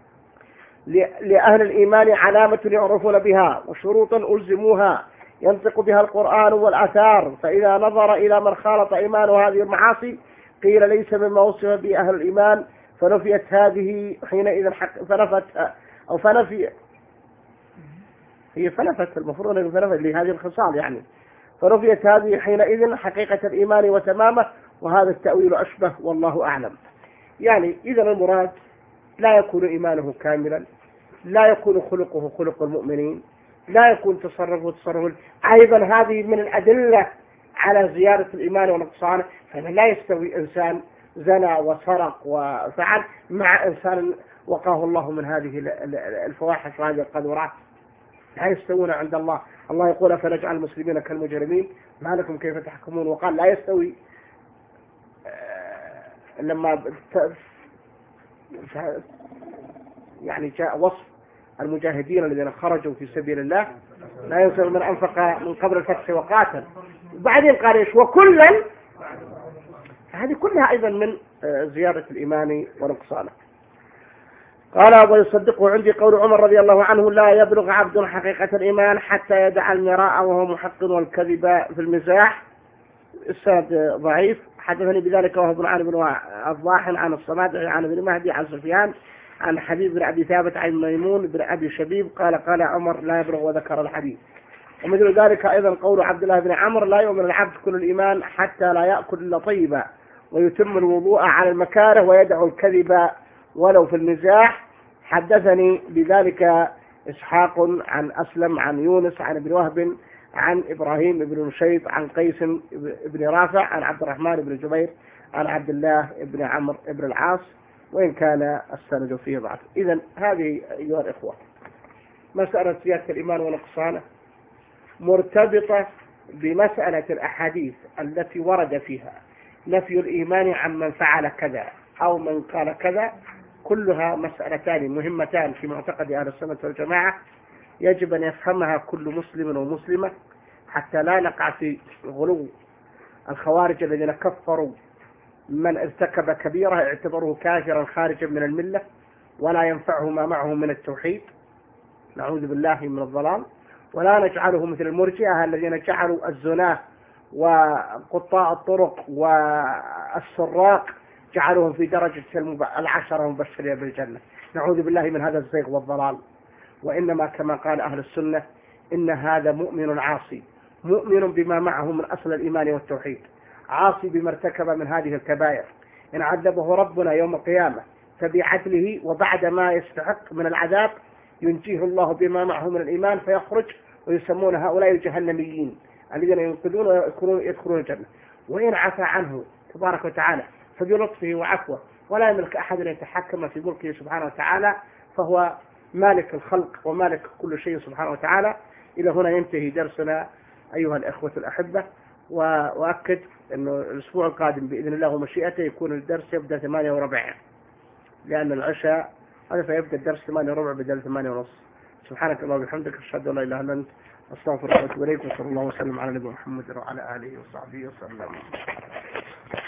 لأهل الإيمان علامة يعرفون بها وشروط ألزموها ينطق بها القرآن والآثار، فإذا نظر إلى من خالط إيمانه هذه المعاصي قيل ليس مما وصف به أهل الإيمان، فنفيت هذه حينئذ هي فلفت، المفروض أن فلفت لهذه الخصال يعني، فرفيت هذه حينئذ حقيقة الإيمان وتمامه، وهذا التأويل أشبه والله أعلم. يعني إذا المراد لا يكون إيمانه كاملا، لا يكون خلقه خلق المؤمنين، لا يكون تصرفه تصرف. أيضا هذه من الأدلة على زيادة الإيمان ونقصانه، فإن لا يستوي إنسان زنى وسرق وفعل مع إنسان وقاه الله من هذه الفواحش وهذه القذورات، لا يستوون عند الله. الله يقول فنجعل المسلمين كالمجرمين ما لكم كيف تحكمون، وقال لا يستوي لما يعني جاء وصف المجاهدين الذين خرجوا في سبيل الله لا يستوي من أنفق من قبل الفتح وقاتل، وبعدين قال ايش وكلا، هذه كلها أيضا من زيادة الإيمان ونقصانه. قال ويصدقه عندي قول عمر رضي الله عنه لا يبلغ عبد حقيقة الإيمان حتى يدع المراء وهو محق والكذب في المزاح. السند ضعيف. حدثني بذلك وهو بن عامر بن الضاحٍ عن الصماد عن ابن مهدي عن سفيان عن حبيب بن أبي ثابت عن ميمون بن أبي شبيب قال عمر لا يبلغ وذكر الحديث. ومثل ذلك أيضا قول عبد الله بن عمرو لا يؤمن العبد كل الإيمان حتى لا يأكل إلا طيبا ويتم الوضوء على المكاره ويدع الكذب ولو في المزاح. حدثني بذلك إسحاق عن أسلم عن يونس عن ابن وهب عن إبراهيم بن نشيط عن قيس بن رافع عن عبد الرحمن بن جبير عن عبد الله بن عمرو بن العاص، وإن كان السند فيه ضعف. إذن هذه أيها الإخوة مسألة زيادة الإيمان ونقصانه مرتبطة بمسألة الأحاديث التي ورد فيها نفي الإيمان عن من فعل كذا أو من قال كذا، كلها مسألتان مهمتان في معتقد أهل السنة والجماعة، يجب أن يفهمها كل مسلم ومسلمة حتى لا نقع في غلو الخوارج الذين كفروا من ارتكب كبيرة اعتبروه كافرا خارجا من الملة ولا ينفعه ما معه من التوحيد، نعوذ بالله من الضلال. ولا نجعله مثل المرجئة الذين جعلوا الزناة وقطاع الطرق والسراق جعلوهم في درجة العشرة المبشرين بالجنة، نعوذ بالله من هذا الزيغ والضلال. وإنما كما قال أهل السنة إن هذا مؤمن عاصي، مؤمن بما معه من أصل الإيمان والتوحيد، عاصي بما ارتكب من هذه الكبائر، إن عذبه ربنا يوم القيامة فبعدله وبعد ما يستحق من العذاب ينجيه الله بما معه من الإيمان فيخرج، ويسمون هؤلاء الجهنميين الذين ينقذون ويدخلون الجنة. وإن عفى عنه تبارك وتعالى فبلطفه وعفوه ولا يملك أحد أن يتحكم في ملكه سبحانه وتعالى، فهو مالك الخلق ومالك كل شيء سبحانه وتعالى. إلى هنا ينتهي درسنا أيها الأخوة الأحبة، وأكد أنه الأسبوع القادم بإذن الله ومشيئته يكون الدرس يبدأ 8:15 لأن العشاء هذا، فيبدأ الدرس 8:15 بدل 8:30. سبحانك اللهم وبحمدك أشهد أن لا إله إلا أنت أستغفرك وأتوب إليك، وصلى الله وسلم على نبينا محمد وعلى آله وصحبه وسلم.